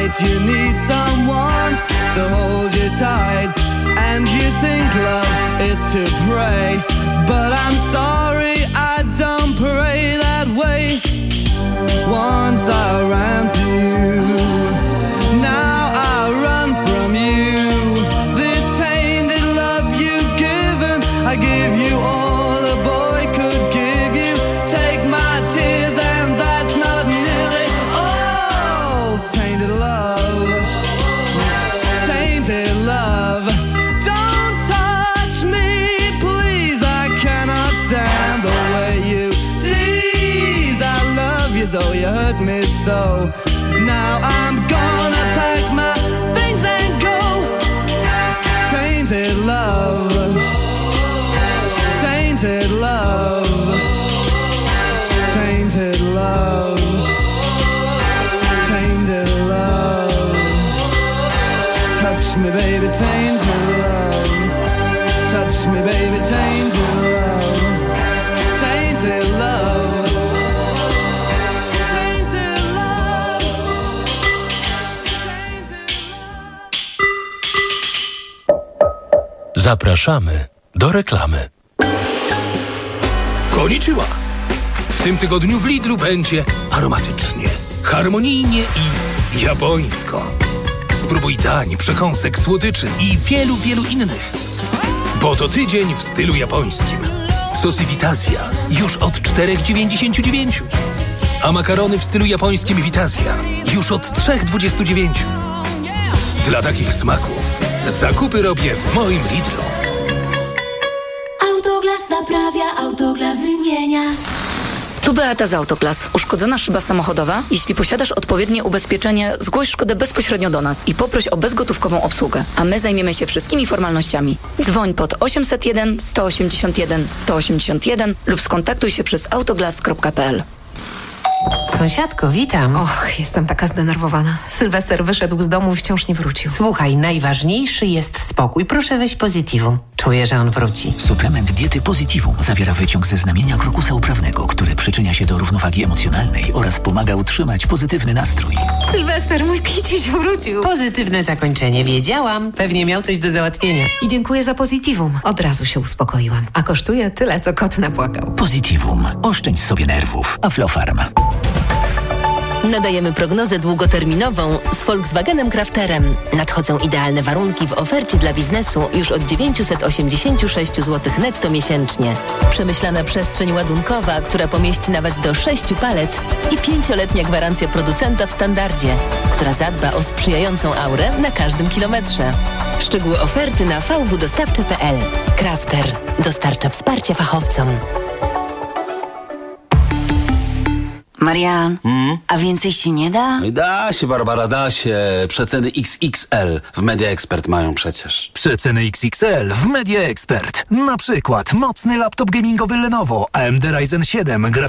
night you need someone to hold you tight, and you think love is to pray, but I'm sorry, I don't pray that way. Once I ran to you, now I run from you. This tainted love you've given, I give you all a boy could give you. Take my tears and that's not nearly all. Tainted love, tainted love. Don't touch me, please, I cannot stand the way you tease. I love you though you hurt me so. Now I'm gonna pack my things and go. Tainted love, tainted love, tainted love, tainted love. Touch me baby, tainted love. Touch me baby, tainted love. Tainted love. Zapraszamy do reklamy. Konnichiwa! W tym tygodniu w Lidlu będzie aromatycznie, harmonijnie i japońsko. Spróbuj dań, przekąsek, słodyczy i wielu, wielu innych. Bo to tydzień w stylu japońskim. Sosy Vitazja już od cztery dziewięćdziesiąt dziewięć. A makarony w stylu japońskim Vitazja już od trzy dwadzieścia dziewięć. Dla takich smaków zakupy robię w moim Lidlu. Autoglas naprawia, Autoglas wymienia. Tu Beata z Autoglas. Uszkodzona szyba samochodowa? Jeśli posiadasz odpowiednie ubezpieczenie, zgłoś szkodę bezpośrednio do nas i poproś o bezgotówkową obsługę, a my zajmiemy się wszystkimi formalnościami. Dzwoń pod osiemset jeden sto osiemdziesiąt jeden sto osiemdziesiąt jeden lub skontaktuj się przez autoglas kropka p l. Sąsiadko, witam. Och, jestem taka zdenerwowana. Sylwester wyszedł z domu i wciąż nie wrócił. Słuchaj, najważniejszy jest spokój. Proszę weź Positivum. Czuję, że on wróci. Suplement diety Positivum zawiera wyciąg ze znamienia krokusa uprawnego, który przyczynia się do równowagi emocjonalnej oraz pomaga utrzymać pozytywny nastrój. Sylwester, mój kiciuś wrócił. Pozytywne zakończenie, wiedziałam. Pewnie miał coś do załatwienia. I dziękuję za Positivum. Od razu się uspokoiłam. A kosztuje tyle, co kot napłakał. Positivum. Oszczędź sobie nerwów. Aflofarm. Nadajemy prognozę długoterminową z Volkswagenem Crafterem. Nadchodzą idealne warunki w ofercie dla biznesu już od dziewięćset osiemdziesiąt sześć złotych netto miesięcznie. Przemyślana przestrzeń ładunkowa, która pomieści nawet do sześciu palet i pięcioletnia gwarancja producenta w standardzie, która zadba o sprzyjającą aurę na każdym kilometrze. Szczegóły oferty na v w dostawczy kropka p l. Crafter dostarcza wsparcia fachowcom. Marian, Hmm? a więcej się nie da? Da się, Barbara, da się. Przeceny X X L w Media Expert mają przecież. Przeceny X X L w Media Expert. Na przykład mocny laptop gamingowy Lenovo A M D Ryzen siedem,